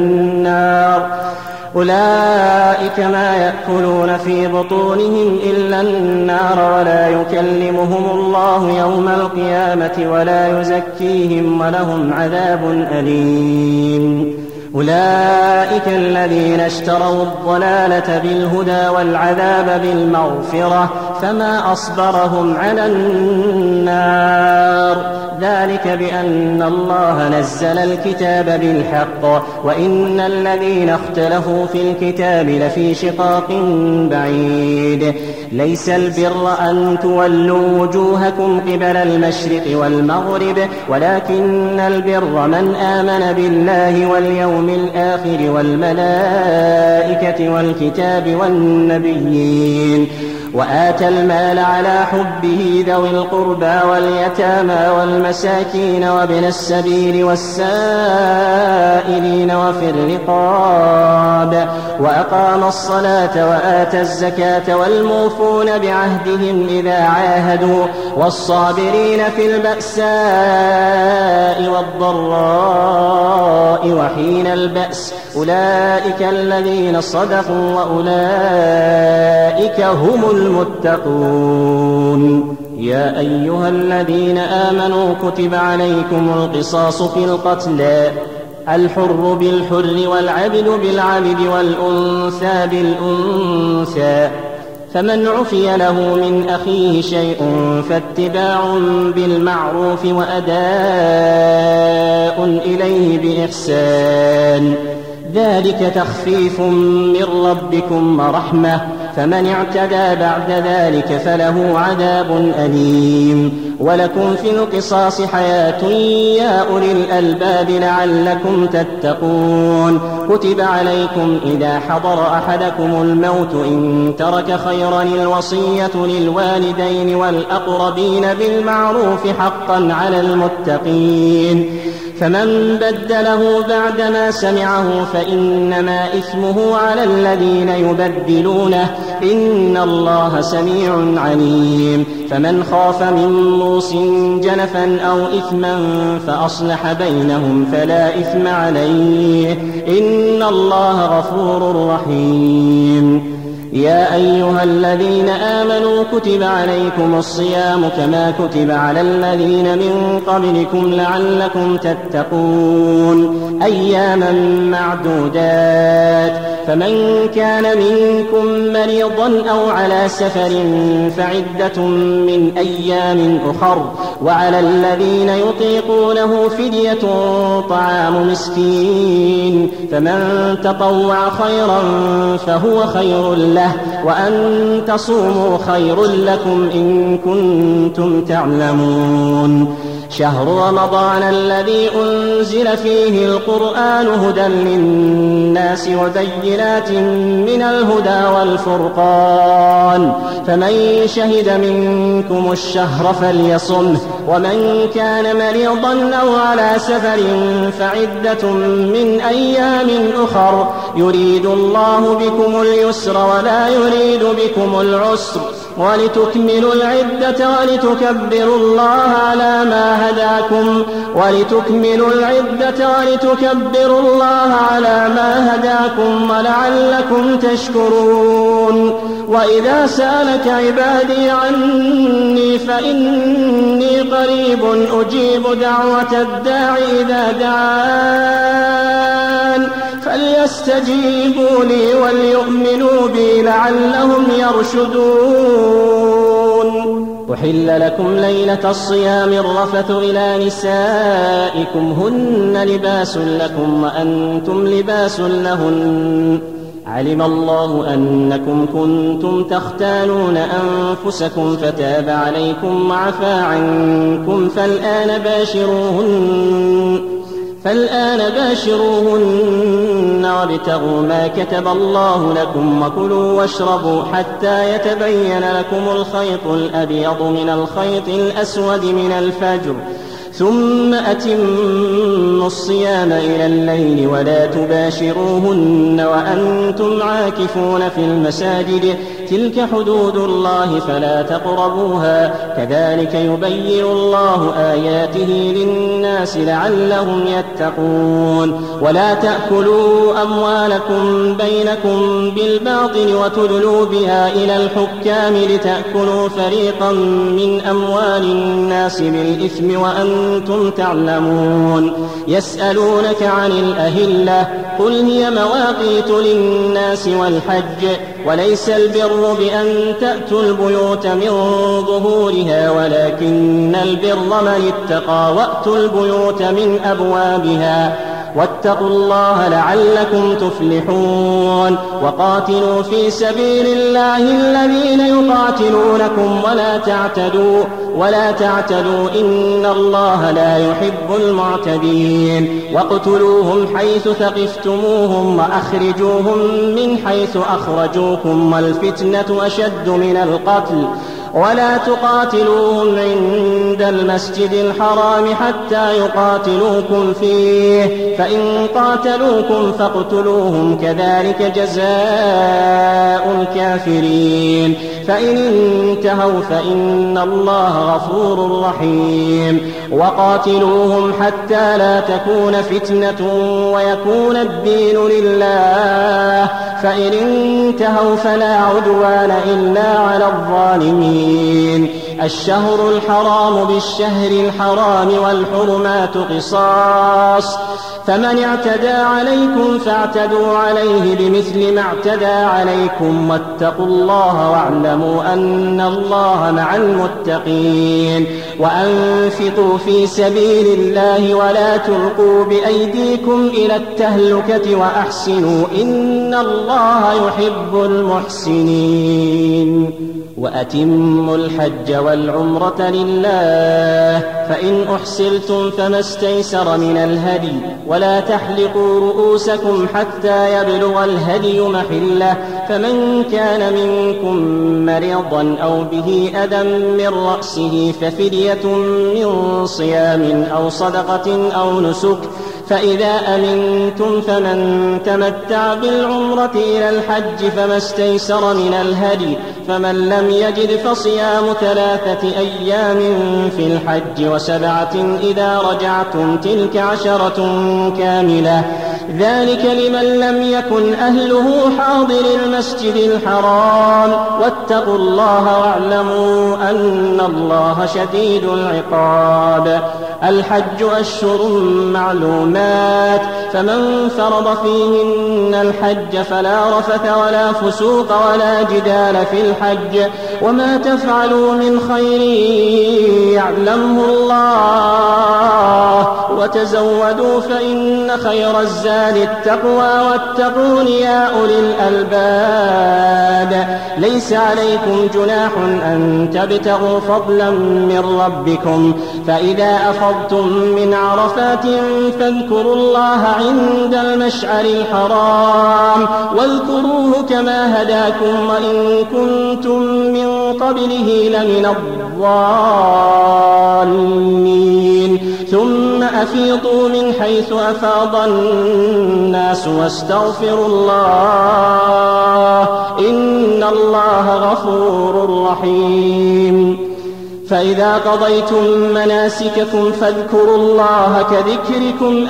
[SPEAKER 1] إلا النار ولا يكلمهم الله يوم القيامة ولا يزكيهم ولهم عذاب أليم أولئك الذين اشتروا الضلالة بالهدى والعذاب بالمغفرة فما أصبرهم على النار ذلك بأن الله نزل الكتاب بالحق وإن الذين اختلفوا في الكتاب لفي شقاق بعيد. ليس البر أن تولوا وجوهكم قبل المشرق والمغرب ولكن البر من آمن بالله واليوم الآخر والملائكة والكتاب والنبيين وآتى المال على حبه ذوي القربى واليتامى والمساكين وابن السبيل والسائلين وفي الرقاب وأقام الصلاة وآتى الزكاة والموفون بعهدهم إذا عاهدوا والصابرين في البأساء والضراء وحين البأس أولئك الذين صدقوا وأولئك هم المتقون. يا أيها الذين آمنوا كتب عليكم القصاص في القتلى الحر بالحر والعبد بالعبد والأنثى بالأنثى فمن عفي له من أخيه شيء فاتباع بالمعروف وأداء إليه بإحسان ذلك تخفيف من ربكم ورحمة فمن اعتدى بعد ذلك فله عذاب أليم. ولكم في القصاص حياة يا أولي الألباب لعلكم تتقون. كتب عليكم إذا حضر أحدكم الموت إن ترك خيرا الوصية للوالدين والأقربين بالمعروف حقا على المتقين فمن بدله بعدما سمعه فإنما إثمه على الذين يبدلونه إن الله سميع عليم. فمن خاف من موص جنفا أو إثما فأصلح بينهم فلا إثم عليه إن الله غفور رحيم. يا أيها الذين آمنوا كتب عليكم الصيام كما كتب على الذين من قبلكم لعلكم تتقون أياما معدودات فمن كان منكم مريضا أو على سفر فعدة من أيام أخر وعلى الذين يطيقونه فدية طعام مسكين فمن تطوع خيرا فهو خير له وأن تصوموا خير لكم إن كنتم تعلمون. شهر رمضان الذي أنزل فيه القرآن هدى للناس وبينات من الهدى والفرقان فمن شهد منكم الشهر فليصمه ومن كان مريضا أو على سفر فعدة من أيام أخر يريد الله بكم اليسر ولا يريد بكم العسر ولتكملوا العدة ولتكبروا الله على ما هداكم ولعلكم تشكرون. وإذا سألك عبادي عني فإني قريب أجيب دعوة الداع إذا دعان فليستجيبوا لي وليؤمنوا بي لعلهم يرشدون. أحل لكم ليلة الصيام الرفث إلى نسائكم هن لباس لكم وأنتم لباس لهن علم الله أنكم كنتم تختانون أنفسكم فتاب عليكم وعفى عنكم فالآن باشروهن وابتغوا ما كتب الله لكم وكلوا واشربوا حتى يتبين لكم الخيط الأبيض من الخيط الأسود من الفجر ثم أتموا الصيام إلى الليل ولا تباشروهن وأنتم عاكفون في المساجد تلك حدود الله فلا تقربوها كذلك يبين الله آياته للناس لعلهم يتقون. ولا تأكلوا أموالكم بينكم بالباطل وتدلوا بها إلى الحكام لتأكلوا فريقا من أموال الناس بالإثم وأنتم تعلمون. يسألونك عن الأهلة قل هي مواقيت للناس والحج وليس البر البر بأن تأتوا البيوت من ظهورها ولكن البر من اتقى وأتوا البيوت من أبوابها واتقوا الله لعلكم تفلحون وقاتلوا في سبيل الله الذين يقاتلونكم ولا تعتدوا إن الله لا يحب المعتدين واقتلوهم حيث ثقفتموهم وأخرجوهم من حيث أخرجوكم والفتنة أشد من القتل ولا تقاتلوهم عند المسجد الحرام حتى يقاتلوكم فيه فإن قاتلوكم فاقتلوهم كذلك جزاء الكافرين فإن انتهوا فإن الله غفور رحيم وقاتلوهم حتى لا تكون فتنة ويكون الدين لله فإن انتهوا فلا عدوان إلا على الظالمين الشهر الحرام بالشهر الحرام والحرمات قصاص فمن اعتدى عليكم فاعتدوا عليه بمثل ما اعتدى عليكم واتقوا الله واعلموا أن الله مع المتقين وأنفقوا في سبيل الله ولا تلقوا بأيديكم إلى التهلكة وأحسنوا إن الله يحب المحسنين وأتموا الحج والعمرة لله فإن أحسرتم فما استيسر من الهدي ولا تحلقوا رؤوسكم حتى يبلغ الهدي محله فمن كان منكم مريضا أو به أذى من رأسه ففدية من صيام أو صدقة أو نسك فإذا أمنتم فمن تمتع بالعمرة إلى الحج فما استيسر من الهدي فمن لم يجد فصيام 3 أيام في الحج و7 إذا رجعتم تلك 10 كاملة ذلك لمن لم يكن أهله حاضر المسجد الحرام واتقوا الله واعلموا أن الله شديد العقاب الحج أشهر معلومات فمن فرض فيهن الحج فلا رفث ولا فسوق ولا جدال في الحج وما تفعلوا من خير يعلمه الله وتزودوا فإن خير الزاد التقوى واتقون يا أولي الألباب ليس عليكم جناح أن تبتغوا فضلا من ربكم فإذا أفضتم من عرفات فاذكروا الله عند المشعر الحرام واذكروه كما هداكم وإن كنتم من قبله لمن الضالين ثم أفيضوا من حيث أفاض الناس واستغفروا الله إن الله غفور رحيم فإذا قضيتم مناسككم فاذكروا الله كذكركم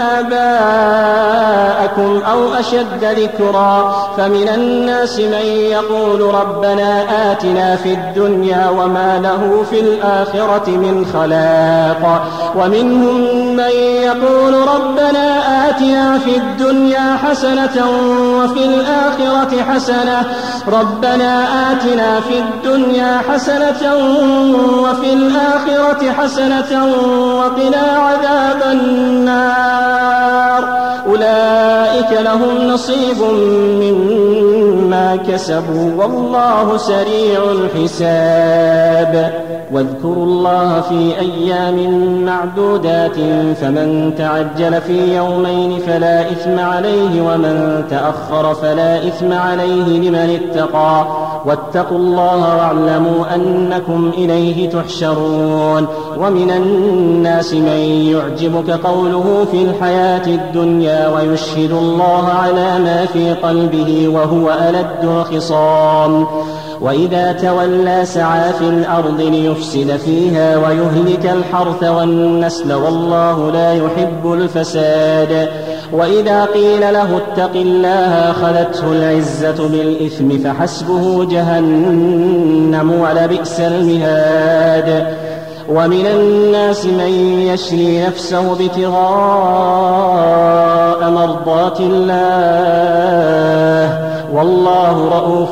[SPEAKER 1] آباءكم أو أشد ذكرا فمن الناس من يقول ربنا آتنا في الدنيا وما له في الآخرة من خلاق ومنهم من يقول ربنا آتنا في الدنيا حسنة وفي الآخرة حسنة ربنا آتنا في الدنيا حسنة وفي الآخرة حسنة وقنا عذاب النار أولئك لهم نصيب مما كسبوا والله سريع الحساب واذكروا الله في أيام معدودات فمن تعجل في يومين فلا إثم عليه ومن تأخر فلا إثم عليه لمن اتقى واتقوا الله واعلموا أنكم إليه تحشرون ومن الناس من يعجبك قوله في الحياة الدنيا ويشهد الله على ما في قلبه وهو ألد الخصام وإذا تولى سعى في الأرض ليفسد فيها ويهلك الحرث والنسل والله لا يحب الفساد وإذا قيل له اتق الله أخذته العزة بالإثم فحسبه جهنم ولبئس المهاد ومن الناس من يشري نفسه ابتغاء مرضات الله والله رءوف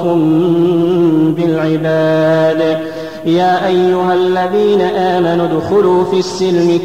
[SPEAKER 1] بالعباد. يا أيها الذين آمنوا ادخلوا في السلم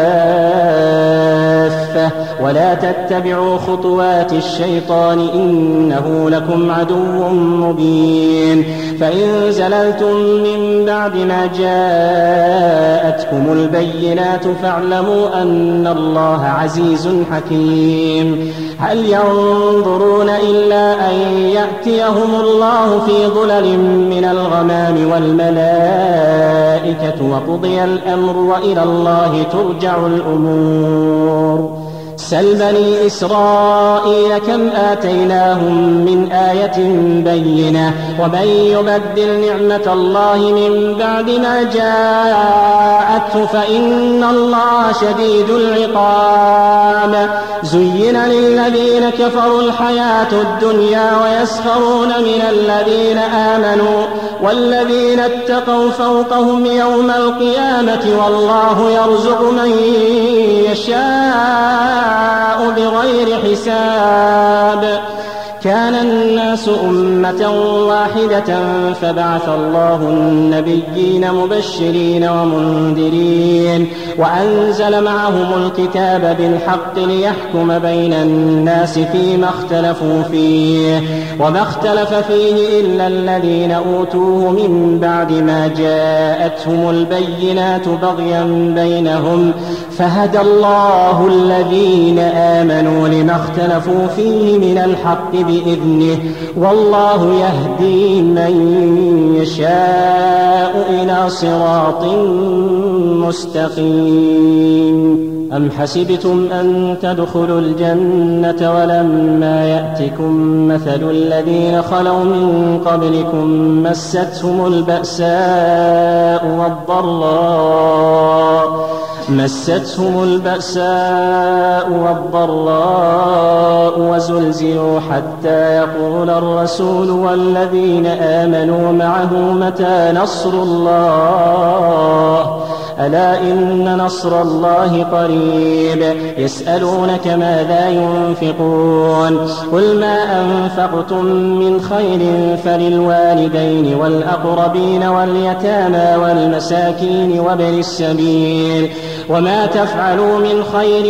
[SPEAKER 1] كافة ولا تتبعوا خطوات الشيطان إنه لكم عدو مبين. فإن زللتم من بعد ما جاءتكم البينات فاعلموا أن الله عزيز حكيم. هل ينظرون إلا أن يأتيهم الله في ظلل من الغمام والملائكة وقضي الأمر وإلى الله ترجع الأمور. سل بني إسرائيل كم آتيناهم من آية بينة ومن يبدل نعمة الله من بعد ما جاءته فإن الله شديد العقاب. زين للذين كفروا الحياة الدنيا ويسخرون من الذين آمنوا والذين اتقوا فوقهم يوم القيامة والله يرزق من يشاء بغير حساب. كان الناس أمة واحدة فبعث الله النبيين مبشرين ومنذرين وأنزل معهم الكتاب بالحق ليحكم بين الناس فيما اختلفوا فيه وما اختلف فيه إلا الذين أوتوه من بعد ما جاءتهم البينات بغيا بينهم فهدى الله الذين آمنوا لما اختلفوا فيه من الحق بإذنه والله يهدي من يشاء إلى صراط مستقيم. أم حسبتم أن تدخلوا الجنة ولما يأتكم مثل الذين خلوا من قبلكم مستهم البأساء والضراء وزلزلوا حتى يقول الرسول والذين آمنوا معه متى نصر الله ألا إن نصر الله قريب. يسألونك ماذا ينفقون قل ما أنفقتم من خير فللوالدين والأقربين واليتامى والمساكين وابن السبيل وما تفعلوا من خير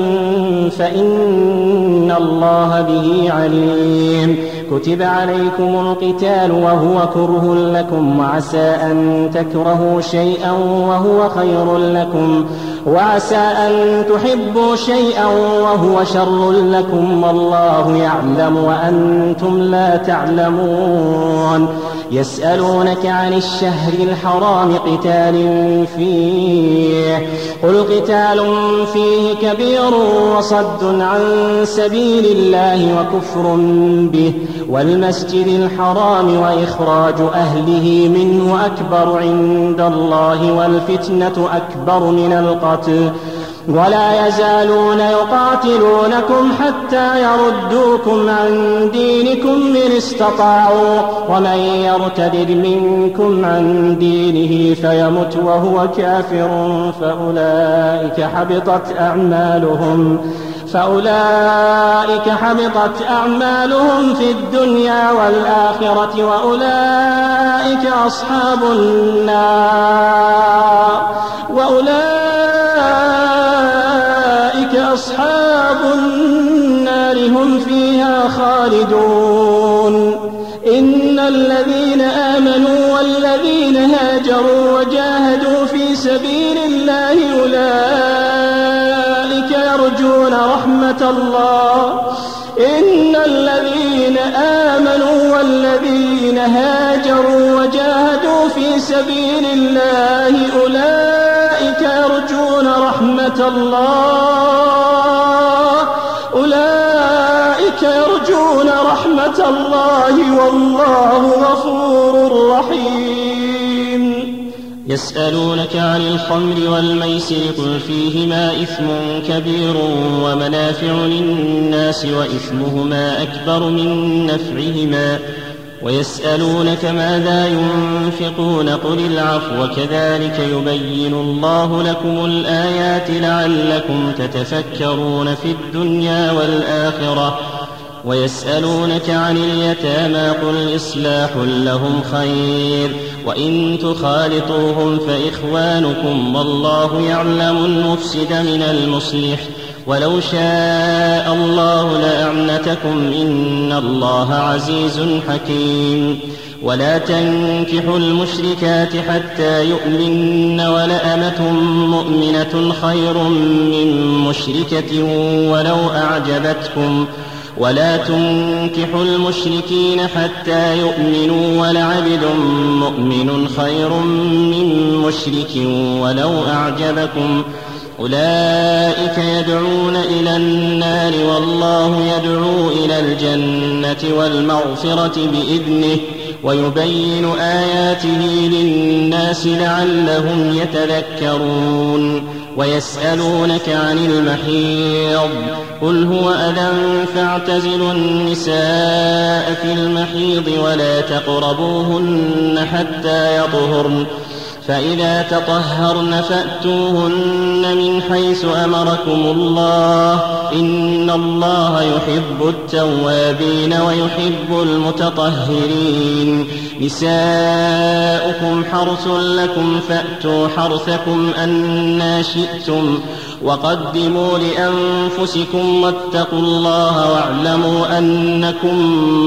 [SPEAKER 1] فإن الله به عليم. كتب عليكم القتال وهو كره لكم وعسى أن تكرهوا شيئا وهو خير لكم وعسى أن تحبوا شيئا وهو شر لكم والله يعلم وأنتم لا تعلمون. يسألونك عن الشهر الحرام قتال فيه قل قتال فيه كبير وصد عن سبيل الله وكفر به والمسجد الحرام وإخراج أهله منه أكبر عند الله والفتنة أكبر من القتل ولا يزالون يقاتلونكم حتى يردوكم عن دينكم إن استطاعوا ومن يرتد منكم عن دينه فيمت وهو كافر فأولئك حبطت أعمالهم في الدنيا والآخرة وأولئك أصحاب النار هم فيها خالدون. إن الذين آمنوا والذين هاجروا وجاهدوا في سبيل الله أولئك يرجون رحمة الله. إن الذين آمنوا والذين هاجروا وجاهدوا في سبيل الله أولئك يرجون رحمة الله والله غفور رحيم. يسألونك عن الخمر والميسر قل فيهما إثم كبير ومنافع للناس وإثمهما أكبر من نفعهما ويسألونك ماذا ينفقون قل العفو كذلك يبين الله لكم الآيات لعلكم تتفكرون في الدنيا والآخرة ويسألونك عن اليتامى قل إصلاح لهم خير وإن تخالطوهم فإخوانكم والله يعلم المفسد من المصلح ولو شاء الله لأعنتكم إن الله عزيز حكيم ولا تنكحوا المشركات حتى يؤمن ولأمة مؤمنة خير من مشركة ولو أعجبتكم ولا تنكحوا المشركين حتى يؤمنوا ولعبد مؤمن خير من مشرك ولو أعجبكم أولئك يدعون إلى النار والله يدعو إلى الجنة والمغفرة بإذنه ويبين آياته للناس لعلهم يتذكرون ويسألونك عن المحيض قل هو أذى فاعتزلوا النساء في المحيض ولا تقربوهن حتى يطهرن فإذا تطهرن فأتوهن من حيث أمركم الله إن الله يحب التوابين ويحب المتطهرين نساؤكم حرث لكم فأتوا حرثكم أنى شئتم وقدموا لأنفسكم واتقوا الله واعلموا أنكم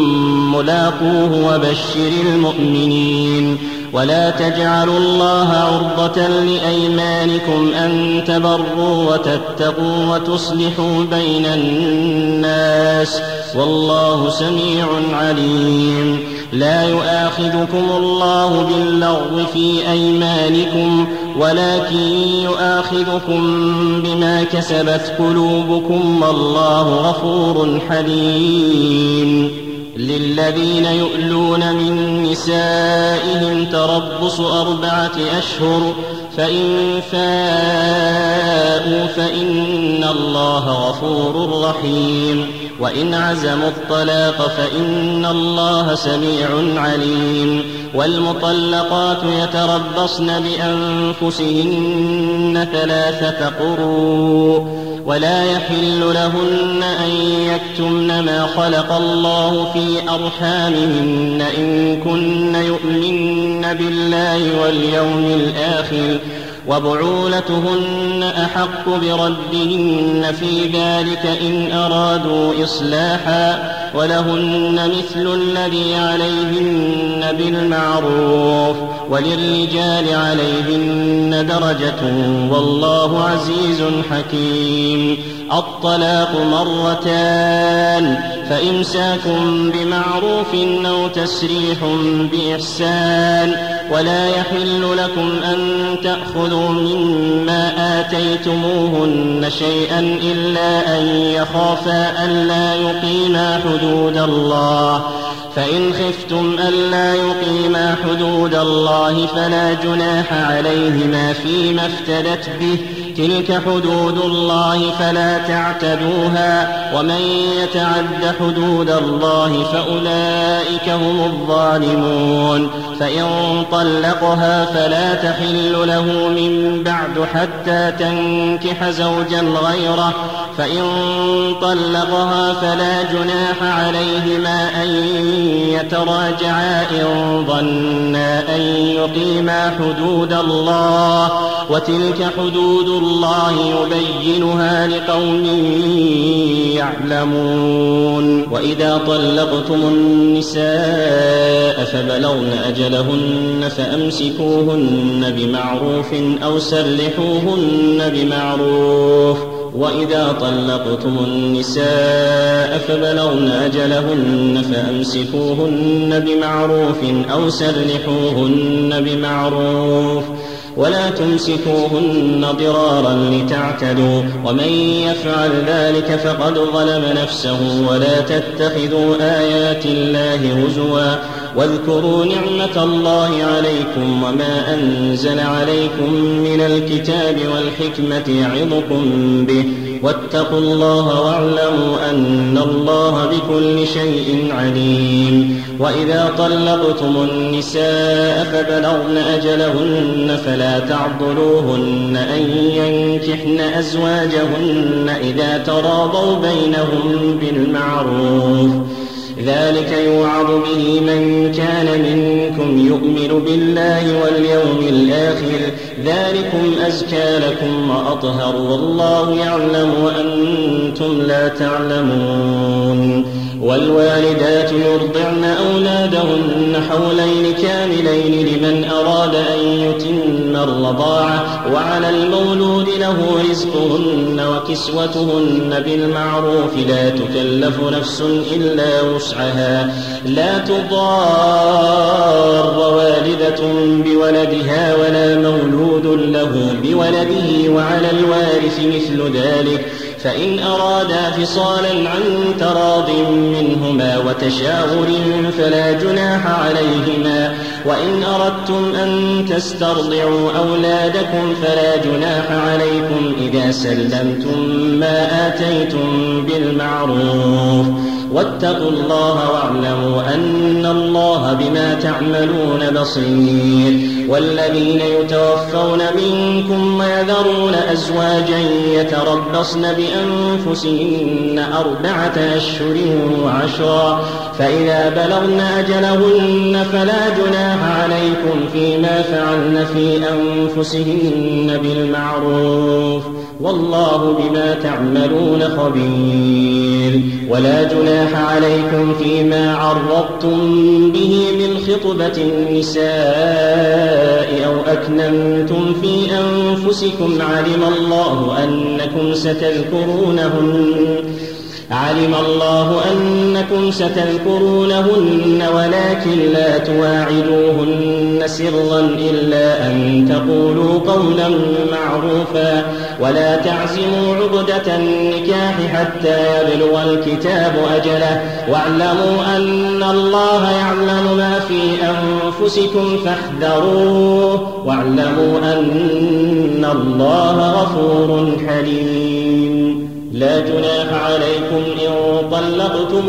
[SPEAKER 1] ملاقوه وبشر المؤمنين ولا تجعلوا الله عرضة لأيمانكم أن تبروا وتتقوا وتصلحوا بين الناس والله سميع عليم لا يؤاخذكم الله باللغو في أيمانكم ولكن يؤاخذكم بما كسبت قلوبكم والله غفور حليم للذين يؤلون من نسائهم تربص 4 أشهر فإن فاءوا فإن الله غفور رحيم وإن عزموا الطلاق فإن الله سميع عليم والمطلقات يتربصن بأنفسهن 3 قروء ولا يحل لهن أن يكتمن ما خلق الله في أرحامهن إن كن يؤمن بالله واليوم الآخر وبعولتهن أحق بردهن في ذلك إن أرادوا إصلاحا ولهن مثل الذي عليهن بالمعروف وللرجال عليهن درجة والله عزيز حكيم الطلاق 2 فإمساك بمعروف أو تسريح بإحسان ولا يحل لكم أن تأخذوا مما آتيتموهن شيئا إلا أن يخافا ألا يقيما حدود الله فإن خفتم ألا يقيما حدود الله فلا جناح عليهما فيما افتدت به تلك حدود الله فلا تعتدوها ومن يتعد حدود الله فأولئك هم الظالمون فإن طلقها فلا تحل له من بعد حتى تنكح زوجا غيره فإن طلقها فلا جناح عليهما أن يتراجعا إن ظنا أن يقيما حدود الله وتلك حدود الله يبينها لقوم يعلمون وإذا طلقتم النساء فبلغن أجلهن فأمسكوهن بمعروف أو سرحوهن بمعروف وإذا طلقتم النساء فبلغن أجلهن فأمسكوهن بمعروف أو سرحوهن بمعروف ولا تمسكوهن ضرارا لتعتدوا ومن يفعل ذلك فقد ظلم نفسه ولا تتخذوا آيات الله هزوا واذكروا نعمة الله عليكم وما أنزل عليكم من الكتاب والحكمة يعظكم به واتقوا الله واعلموا أن الله بكل شيء عليم. وإذا طلقتم النساء فبلغن أجلهن فلا تعضلوهن أن ينكحن أزواجهن إذا تراضوا بينهم بالمعروف ذلك يوعظ به من كان منكم يؤمن بالله واليوم الآخر ذلكم أزكى لكم وأطهر والله يعلم وأنتم لا تعلمون. والوالدات يرضعن أولادهن حولين كاملين لمن أراد أن يتم الرضاعة وعلى المولود له رزقهن وكسوتهن بالمعروف لا تكلف نفس إلا وسعها لا تضار والدة بولدها ولا مولود له بولده وعلى الوارث مثل ذلك فإن أرادا فصالا عن تراض منهما وتشاور فلا جناح عليهما. وإن أردتم أن تسترضعوا أولادكم فلا جناح عليكم إذا سلمتم ما آتيتم بالمعروف واتقوا الله واعلموا أن الله بما تعملون بصير. والذين يتوفون منكم ويذرون أزواجا يتربصن بأنفسهن 4 أشهر و10 فإذا بلغن أجلهن فلا جناح عليكم فيما فعلن في أنفسهن بالمعروف والله بما تعملون خبير. ولا جناح عليكم فيما عرضتم به من خطبة النساء أو أكننتم في أنفسكم علم الله أنكم ستذكرونهن ولكن لا تواعدوهن سرا إلا أن تقولوا قولا معروفا ولا تعزموا عقدة النكاح حتى يبلغ الكتاب أجله واعلموا أن الله يعلم ما في أنفسكم فاحذروه واعلموا أن الله غفور حليم. لا جناح عليكم إن طلقتم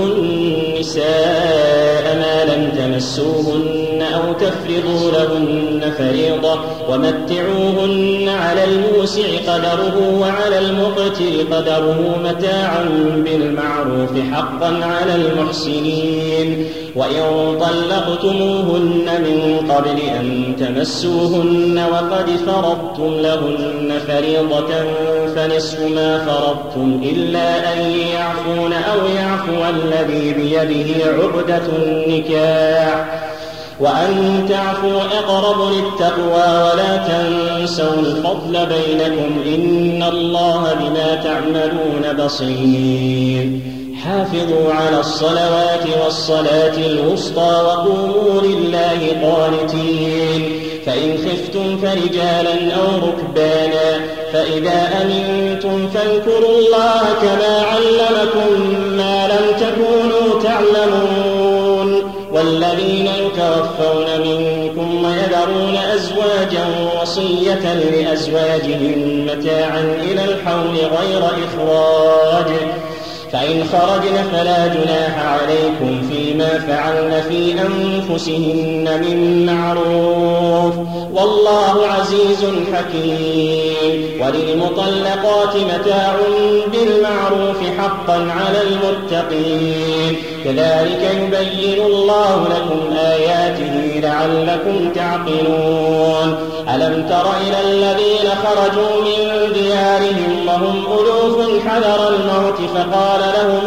[SPEAKER 1] النساء ما لم تمسوهن أو تفرضوا لهن فريضة ومتعوهن على الموسع قدره وعلى المقتر قدره متاعا بالمعروف حقا على المحسنين. وإن طلقتموهن من قبل أن تمسوهن وقد فرضتم لهن فريضة فنصف ما فرضتم إلا أن يعفون أو يعفو الذي بيده عقدة النكاح وأن تعفوا أقرب للتقوى ولا تنسوا الفضل بينكم إن الله بما تعملون بصير. حافظوا على الصلوات والصلاة الوسطى وقوموا لله قانتين فإن خفتم فرجالا أو ركبانا فإذا أمنتم فاذكروا الله كما علمكم ما لم تكونوا تعلمون. والذين يتوفون منكم ويذرون أزواجا وصية لأزواجهم متاعا إلى الحول غير إخراج فإن خرجن فلا جناح عليكم فيما فعلن في أنفسهن من معروف والله عزيز حكيم. وللمطلقات متاع بالمعروف حقا على المتقين كذلك يبين الله لكم آياته لعلكم تعقلون. ألم تر إلى الذين خرجوا من ديارهم وهم ألوف حذر الموت فقال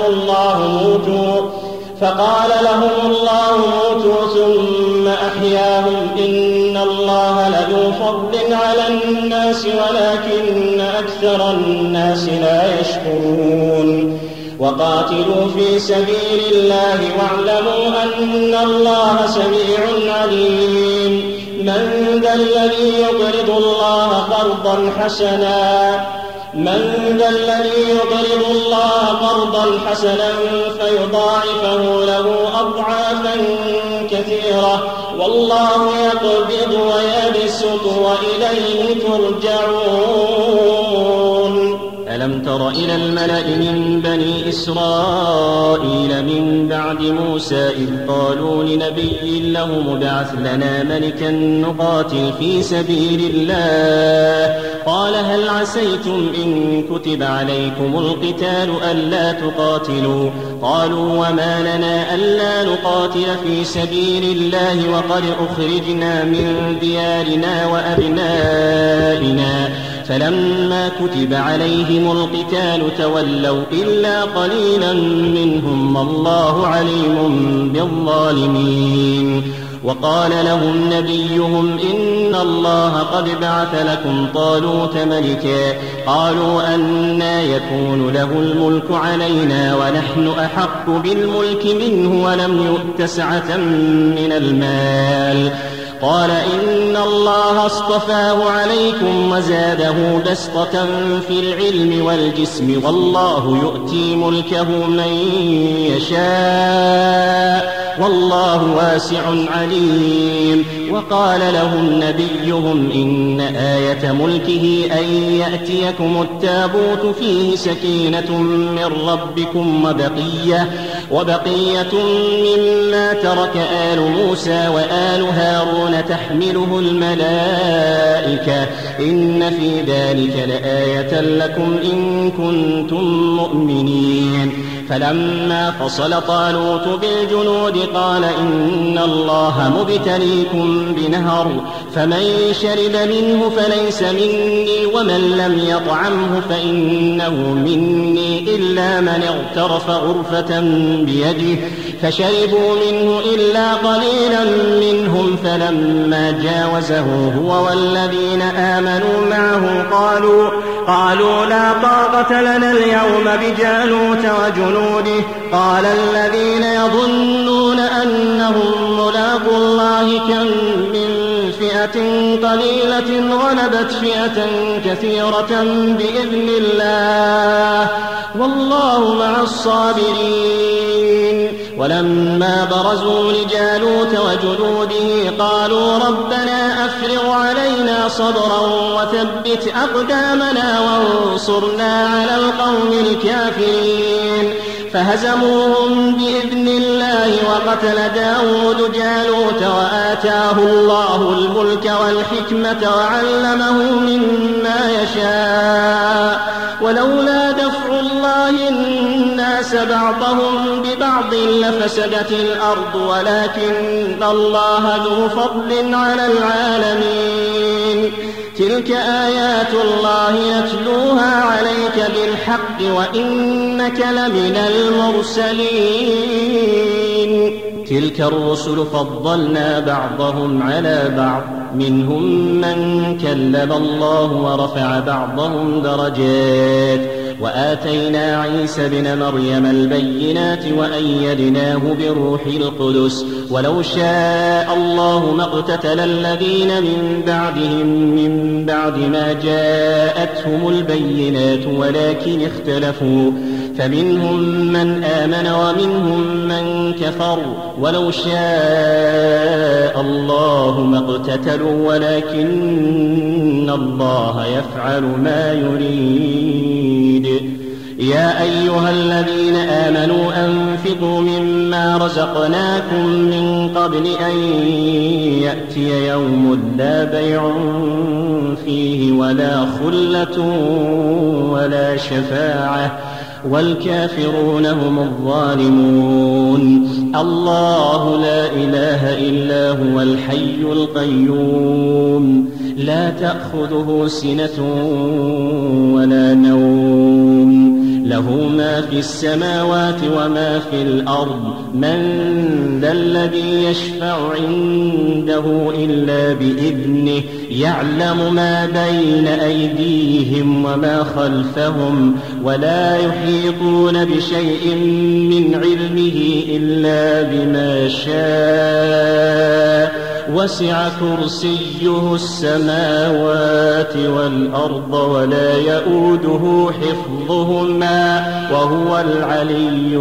[SPEAKER 1] لهم الله موتوا ثم أحياهم إن الله لذو فضل على الناس ولكن أكثر الناس لا يشكرون. وقاتلوا في سبيل الله واعلموا أن الله سميع عليم. من ذا الذي يقرض الله قرضا حسنا من ذا الذي يقرض الله قرضا حسنا فيضاعفه له أضعافا كثيرة والله يقبض ويبسط وإليه ترجعون. ألم تر إلى الملأ من بني إسرائيل من بعد موسى إذ قالوا لنبي لهم ابعث لنا ملكا نقاتل في سبيل الله قال هل عسيتم إن كتب عليكم القتال ألا تقاتلوا قالوا وما لنا ألا نقاتل في سبيل الله وقد أخرجنا من ديارنا وأبنائنا فلما كتب عليهم القتال تولوا إلا قليلا منهم والله عليم بالظالمين. وقال لهم نبيهم إن الله قد بعث لكم طالوت ملكا قالوا أنى يكون له الملك علينا ونحن أحق بالملك منه ولم يؤت سعة من المال قال إن الله اصطفاه عليكم وزاده بسطة في العلم والجسم والله يؤتي ملكه من يشاء والله واسع عليم. وقال لهم نبيهم إن آية ملكه أن يأتيكم التابوت فيه سكينة من ربكم وبقية مما ترك آل موسى وآل هارون تحمله الملائكة إن في ذلك لآية لكم إن كنتم مؤمنين. فلما فصل طالوت بالجنود قال إن الله مبتليكم بنهر فمن شرب منه فليس مني ومن لم يطعمه فإنه مني إلا من اغترف غرفة بيده فشربوا منه إلا قليلا منهم فلما جاوزه هو والذين آمنوا معه قالوا لا طاقة لنا اليوم بجالوت وجنوده قال الذين يظنون أنهم ملاقو الله كم من فئة قليلة غلبت فئة كثيرة بإذن الله والله مع الصابرين. ولما برزوا لجالوت وجنوده قالوا ربنا أفرغ علينا صبرا وثبت أقدامنا وانصرنا على القوم الكافرين فهزموهم بإذن الله وقتل داود جالوت وآتاه الله الملك والحكمة وعلمه مما يشاء ولولا دفع الله الناس بعضهم ببعض لفسدت الأرض ولكن الله ذو فضل على العالمين. تلك آيات الله يتلوها عليك بالحق وإنك لمن المرسلين. تلك الرسل فضلنا بعضهم على بعض منهم من كلم الله ورفع بعضهم درجات وآتينا عيسى ابن مريم البينات وأيدناه بروح القدس ولو شاء الله ما اقتتل الذين من بعدهم من بعد ما جاءتهم البينات ولكن اختلفوا فمنهم من آمن ومنهم من كفر ولو شاء الله ما اقتتلوا ولكن الله يفعل ما يريد. يا أيها الذين آمنوا أنفقوا مما رزقناكم من قبل أن يأتي يوم لا بيع فيه ولا خلة ولا شفاعة والكافرون هم الظالمون. الله لا إله إلا هو الحي القيوم لا تأخذه سنة ولا نوم له ما في السماوات وما في الأرض من ذا الذي يشفع عنده إلا بإذنه يعلم ما بين أيديهم وما خلفهم ولا يحيطون بشيء من علمه إلا بما شاء وسع كرسيه السماوات والأرض ولا يؤوده حفظهما وهو العلي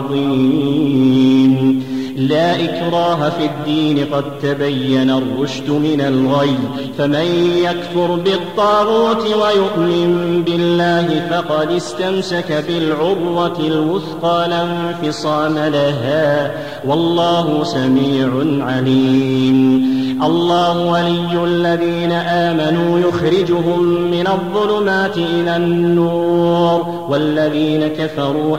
[SPEAKER 1] العظيم. لا إكراه في الدين قد تبين الرشد من الغي، فمن يكفر بالطاغوت ويؤمن بالله فقد استمسك بالعروة الوثقى لا انفصام لها، والله سميع عليم. الله ولي الذين آمنوا يخرجهم من الظلمات إلى النور، والذين كفروا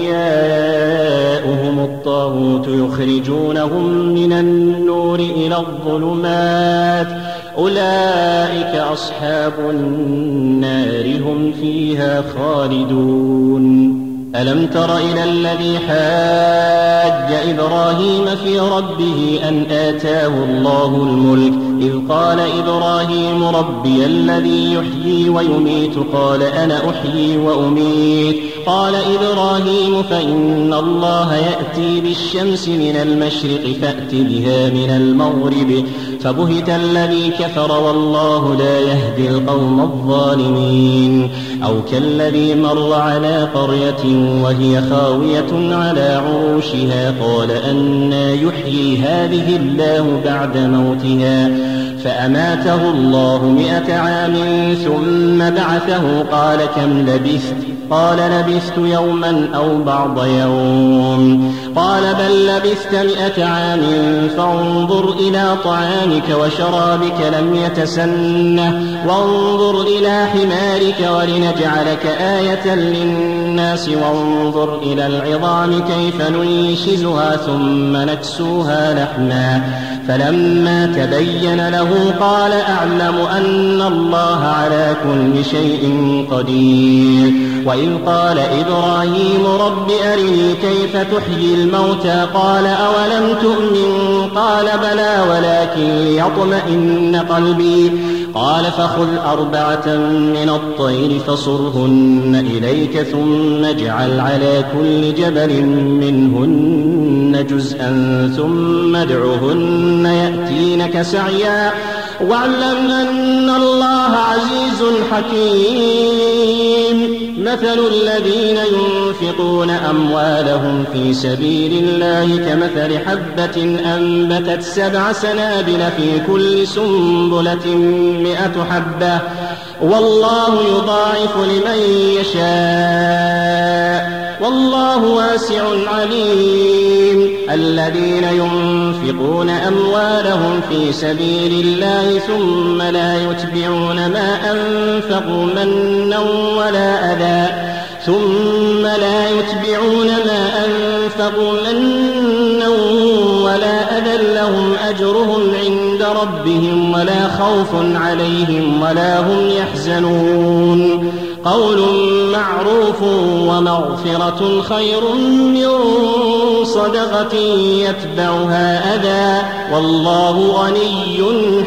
[SPEAKER 1] أولياؤهم الطاغوت يخرجونهم من النور إلى الظلمات، أولئك أصحاب النار هم فيها خالدون. ألم تر إلى الذي حاج إبراهيم في ربه أن آتاه الله الملك إذ قال إبراهيم ربي الذي يحيي ويميت قال أنا أحيي وأميت قال إبراهيم فإن الله يأتي بالشمس من المشرق فأت بها من المغرب فبهت الذي كفر والله لا يهدي القوم الظالمين. أو كالذي مر على قرية وهي خاوية على عروشها قال أنى يحيي هذه الله بعد موتها فأماته الله 100 عام ثم بعثه قال كم لبثت قال لبثت يوما أو بعض يوم قال بل لبثت 100 عام فانظر إلى طعامك وشرابك لم يتسنه وانظر إلى حمارك ولنجعلك آية للناس وانظر إلى العظام كيف ننشزها ثم نكسوها لحما فلما تبين له قال أعلم أن الله على كل شيء قدير. وإذ قال إبراهيم رب أرني كيف تحيي الموتى قال أولم تؤمن قال بلى ولكن ليطمئن قلبي قال فخذ 4 من الطير فصرهن إليك ثم اجعل على كل جبل منهن جزءا ثم ادعهن يأتينك سعيا واعلم أن الله عزيز حكيم. مثل الذين ينفقون أموالهم في سبيل الله كمثل حبة أنبتت 7 سنابل في كل سنبلة 100 حبة والله يضاعف لمن يشاء والله واسع عليم. الذين ينفقون أموالهم في سبيل الله ثم لا يتبعون ما أنفقوا منا ولا أذى لهم أجرهم عند ربهم ولا خوف عليهم ولا هم يحزنون. قول معروف ومغفرة خير من صدقة يتبعها أذى والله غني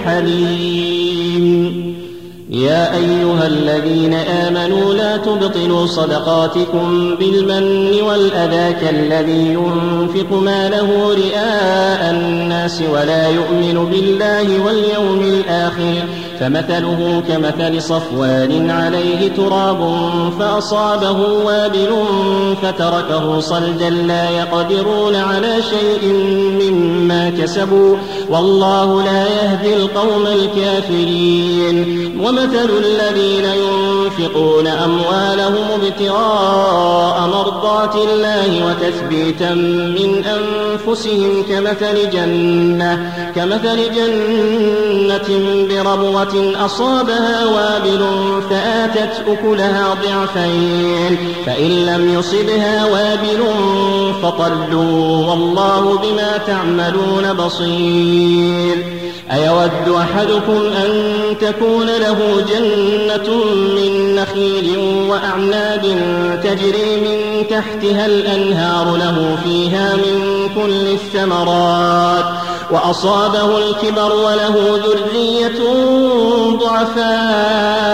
[SPEAKER 1] حليم. يا أيها الذين آمنوا لا تبطلوا صدقاتكم بالمن والأذى كالذي ينفق ماله رئاء الناس ولا يؤمن بالله واليوم الآخر فمثله كمثل صفوان عليه تراب فأصابه وابل فتركه صلدا لا يقدرون على شيء مما كسبوا والله لا يهدي القوم الكافرين. ومثل الذين ينفقون أموالهم ابتغاء مرضات الله وتثبيتا من أنفسهم كمثل جنة بربوة أصابها وابل فآتت أكلها ضعفين فإن لم يصبها وابل فطل والله بما تعملون بصير. أيود أحدكم أن تكون له جنة من نخيل وأعناب تجري من تحتها الأنهار له فيها من كل الثمرات وأصابه الكبر وله ذرية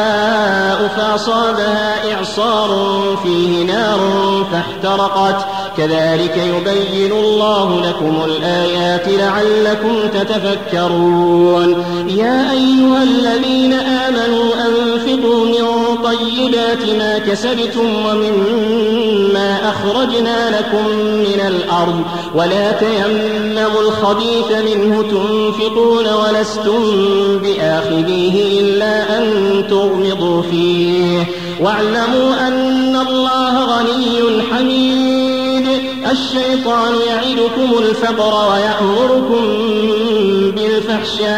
[SPEAKER 1] ضعفاء فأصابها إعصار فيه نار فاحترقت كذلك يبين الله لكم الآيات لعلكم تتفكرون. يا أيها الذين آمنوا أنفقوا من طيبات ما كسبتم ومما أخرجنا لكم من الأرض ولا تيمموا الخبيث منه تنفقون ولستم بآخذيه إلا أن تغمضوا فيه واعلموا أن الله غني حميد. الشيطان يعدكم الفقر ويأمركم بالفحشاء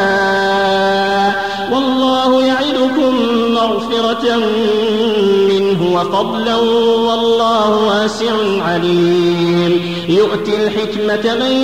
[SPEAKER 1] والله يعدكم مغفرة منه وفضلا والله واسع عليم. يؤتي الحكمة من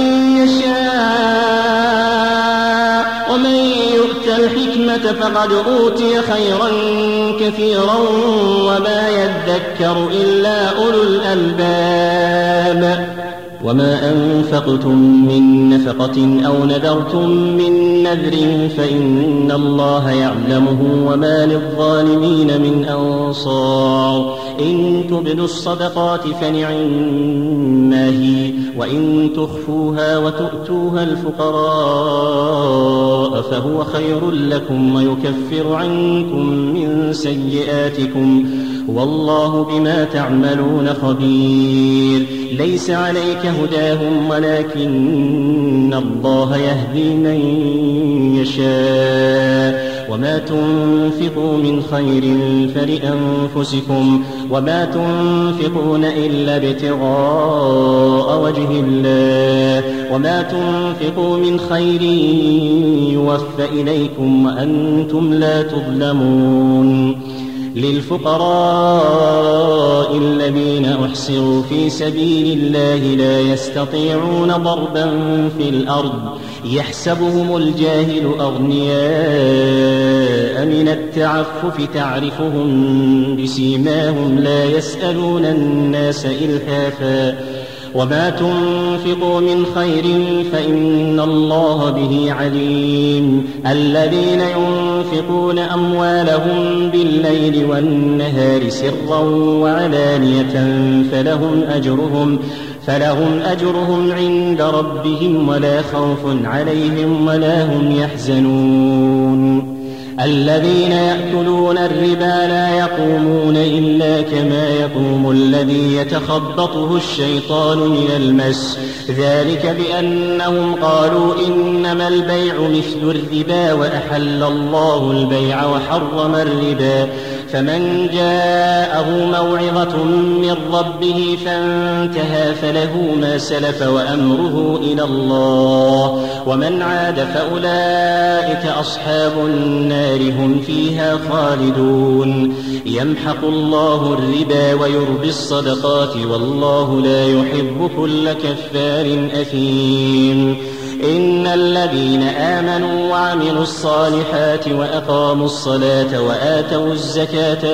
[SPEAKER 1] يشاء ومن يؤت الحكمة فقد أوتي خيرا كثيرا وما يذكر إلا أولو الألباب. وما أنفقتم من نفقة أو نذرتم من نذر فإن الله يعلمه وما للظالمين من أنصار. إن تبدوا الصدقات فنعما هي وإن تخفوها وتؤتوها الفقراء فهو خير لكم ويكفر عنكم من سيئاتكم والله بما تعملون خبير. ليس عليك هداهم ولكن الله يهدي من يشاء وما تنفقوا من خير فلأنفسكم وما تنفقون إلا ابتغاء وجه الله وما تنفقوا من خير يوفى إليكم وأنتم لا تظلمون. للفقراء الذين أحصروا في سبيل الله لا يستطيعون ضربا في الأرض يحسبهم الجاهل أغنياء من التعفف تعرفهم بسيماهم لا يسألون الناس إلحافا وما تنفقوا من خير فإن الله به عليم. الذين ينفقون أموالهم بالليل والنهار سرا وعلانية فلهم أجرهم عند ربهم ولا خوف عليهم ولا هم يحزنون. الذين يأكلون الربا لا يقومون إلا كما يقوم الذي يتخبطه الشيطان من المس ذلك بأنهم قالوا إنما البيع مثل الربا وأحل الله البيع وحرم الربا. فمن جاءه موعظة من ربه فانتهى فله ما سلف وأمره إلى الله ومن عاد فأولئك أصحاب النار هم فيها خالدون. يمحق الله الربا ويربي الصدقات والله لا يحب كل كفار أثيم. إن الذين آمنوا وعملوا الصالحات وأقاموا الصلاة وآتوا الزكاة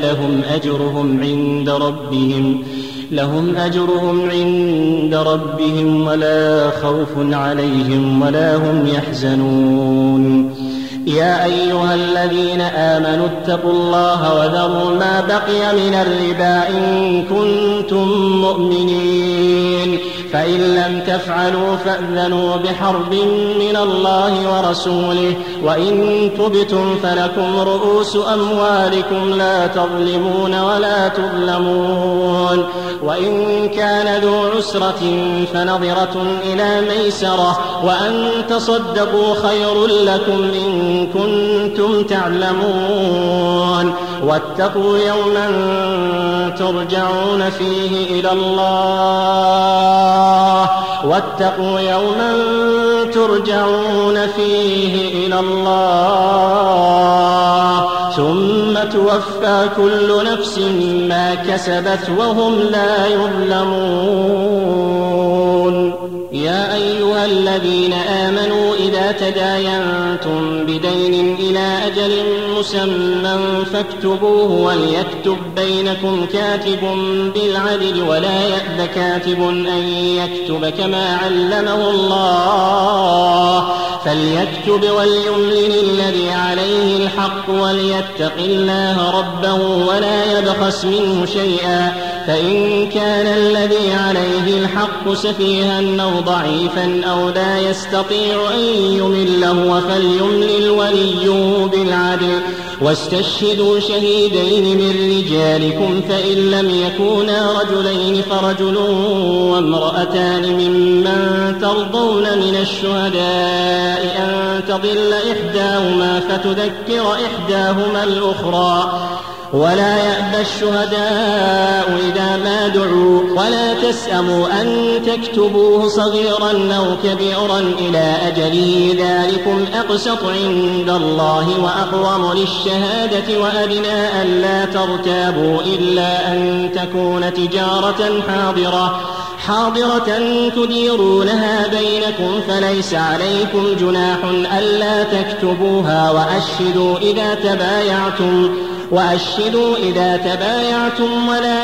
[SPEAKER 1] لهم أجرهم عند ربهم ولا خوف عليهم ولا هم يحزنون. يا أيها الذين آمنوا اتقوا الله وذروا ما بقي من الربا إن كنتم مؤمنين فإن لم تفعلوا فأذنوا بحرب من الله ورسوله وإن تبتم فلكم رؤوس أموالكم لا تظلمون ولا تظلمون. وإن كان ذو عسرة فنظرة إلى ميسرة وأن تصدقوا خير لكم إن كنتم تعلمون. واتقوا يوما ترجعون فيه إلى الله ثم توفى كل نفس ما كسبت وهم لا يظلمون. يا أيها الذين آمنوا إذا تداينتم بدين إلى أجل مسمى فاكتبوه وليكتب بينكم كاتب بالعدل ولا يأب كاتب أن يكتب كما علمه الله فليكتب وليملل الذي عليه الحق الحق وليتق الله ربه ولا يبخس منه شيئا، فإن كان الذي عليه الحق سفيها أو ضعيفا أو لا يستطيع أن يمله فليملل وليه بالعدل، واستشهدوا شهيدين من رجالكم فإن لم يكونا رجلين فرجل وامرأتان ممن ترضون من الشهداء أن تضل إحداهما فتذكر إحداهما الأخرى، ولا يأبى الشهداء إذا ما دعوا، ولا تسأموا أن تكتبوه صغيرا أو كبيرا إلى أجله، ذلكم أقسط عند الله وأقوم للشهادة وأدنى ألا ترتابوا إلا أن تكون تجارة حاضرة تديرونها بينكم فليس عليكم جناح ألا تكتبوها، وأشهدوا إذا تبايعتم ولا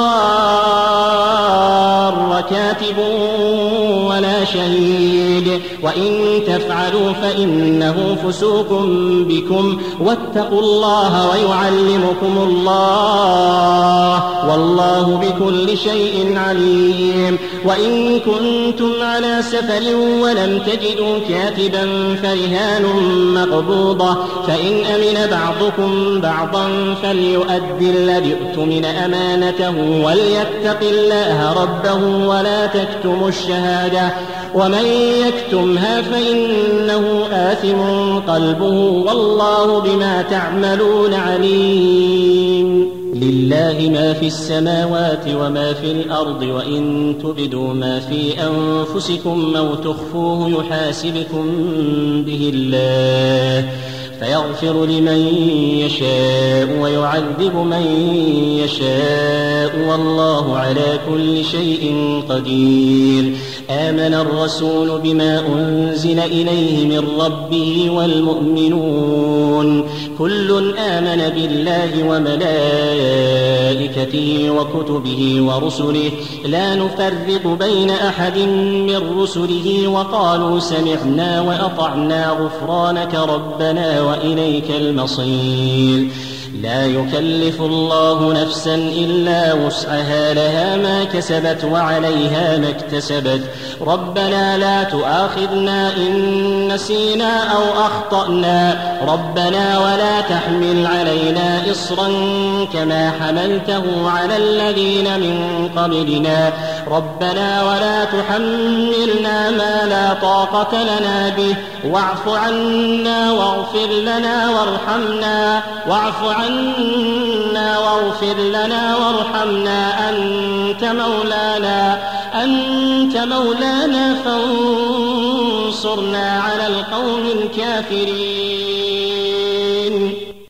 [SPEAKER 1] يضار كاتب ولا شهيد، وإن تفعلوا فإنه فسوق بكم، واتقوا الله ويعلمكم الله والله بكل شيء عليم. وإن كنتم على سفر ولم تجدوا كاتبا فرهان مقبوضة، فإن أمن بعضكم بعضا فليؤدي الذي اؤتمن أمانته وليتق الله ربه ولا تكتموا الشهادة، ومن يكتمها فإنه آثم قلبه والله بما تعملون عليم. لله ما في السماوات وما في الأرض، وإن تبدوا ما في أنفسكم أو تخفوه يحاسبكم به الله فيغفر لمن يشاء ويعذب من يشاء والله على كل شيء قدير. آمن الرسول بما أنزل إليه من ربه والمؤمنون كل آمن بالله وملائكته وكتبه ورسله لا نفرق بين أحد من رسله وقالوا سمعنا وأطعنا غفرانك ربنا وإليك المصير. لا يكلف الله نفسا إلا وسعها لها ما كسبت وعليها ما اكتسبت ربنا لا تؤاخذنا إن نسينا أو أخطأنا ربنا ولا تحمل علينا إصرا كما حملته على الذين من قبلنا ربنا ولا تحملنا ما لا طاقة لنا به واعف عنا واغفر لنا وارحمنا واغفر لنا وارحمنا أنت مولانا فانصرنا على القوم الكافرين.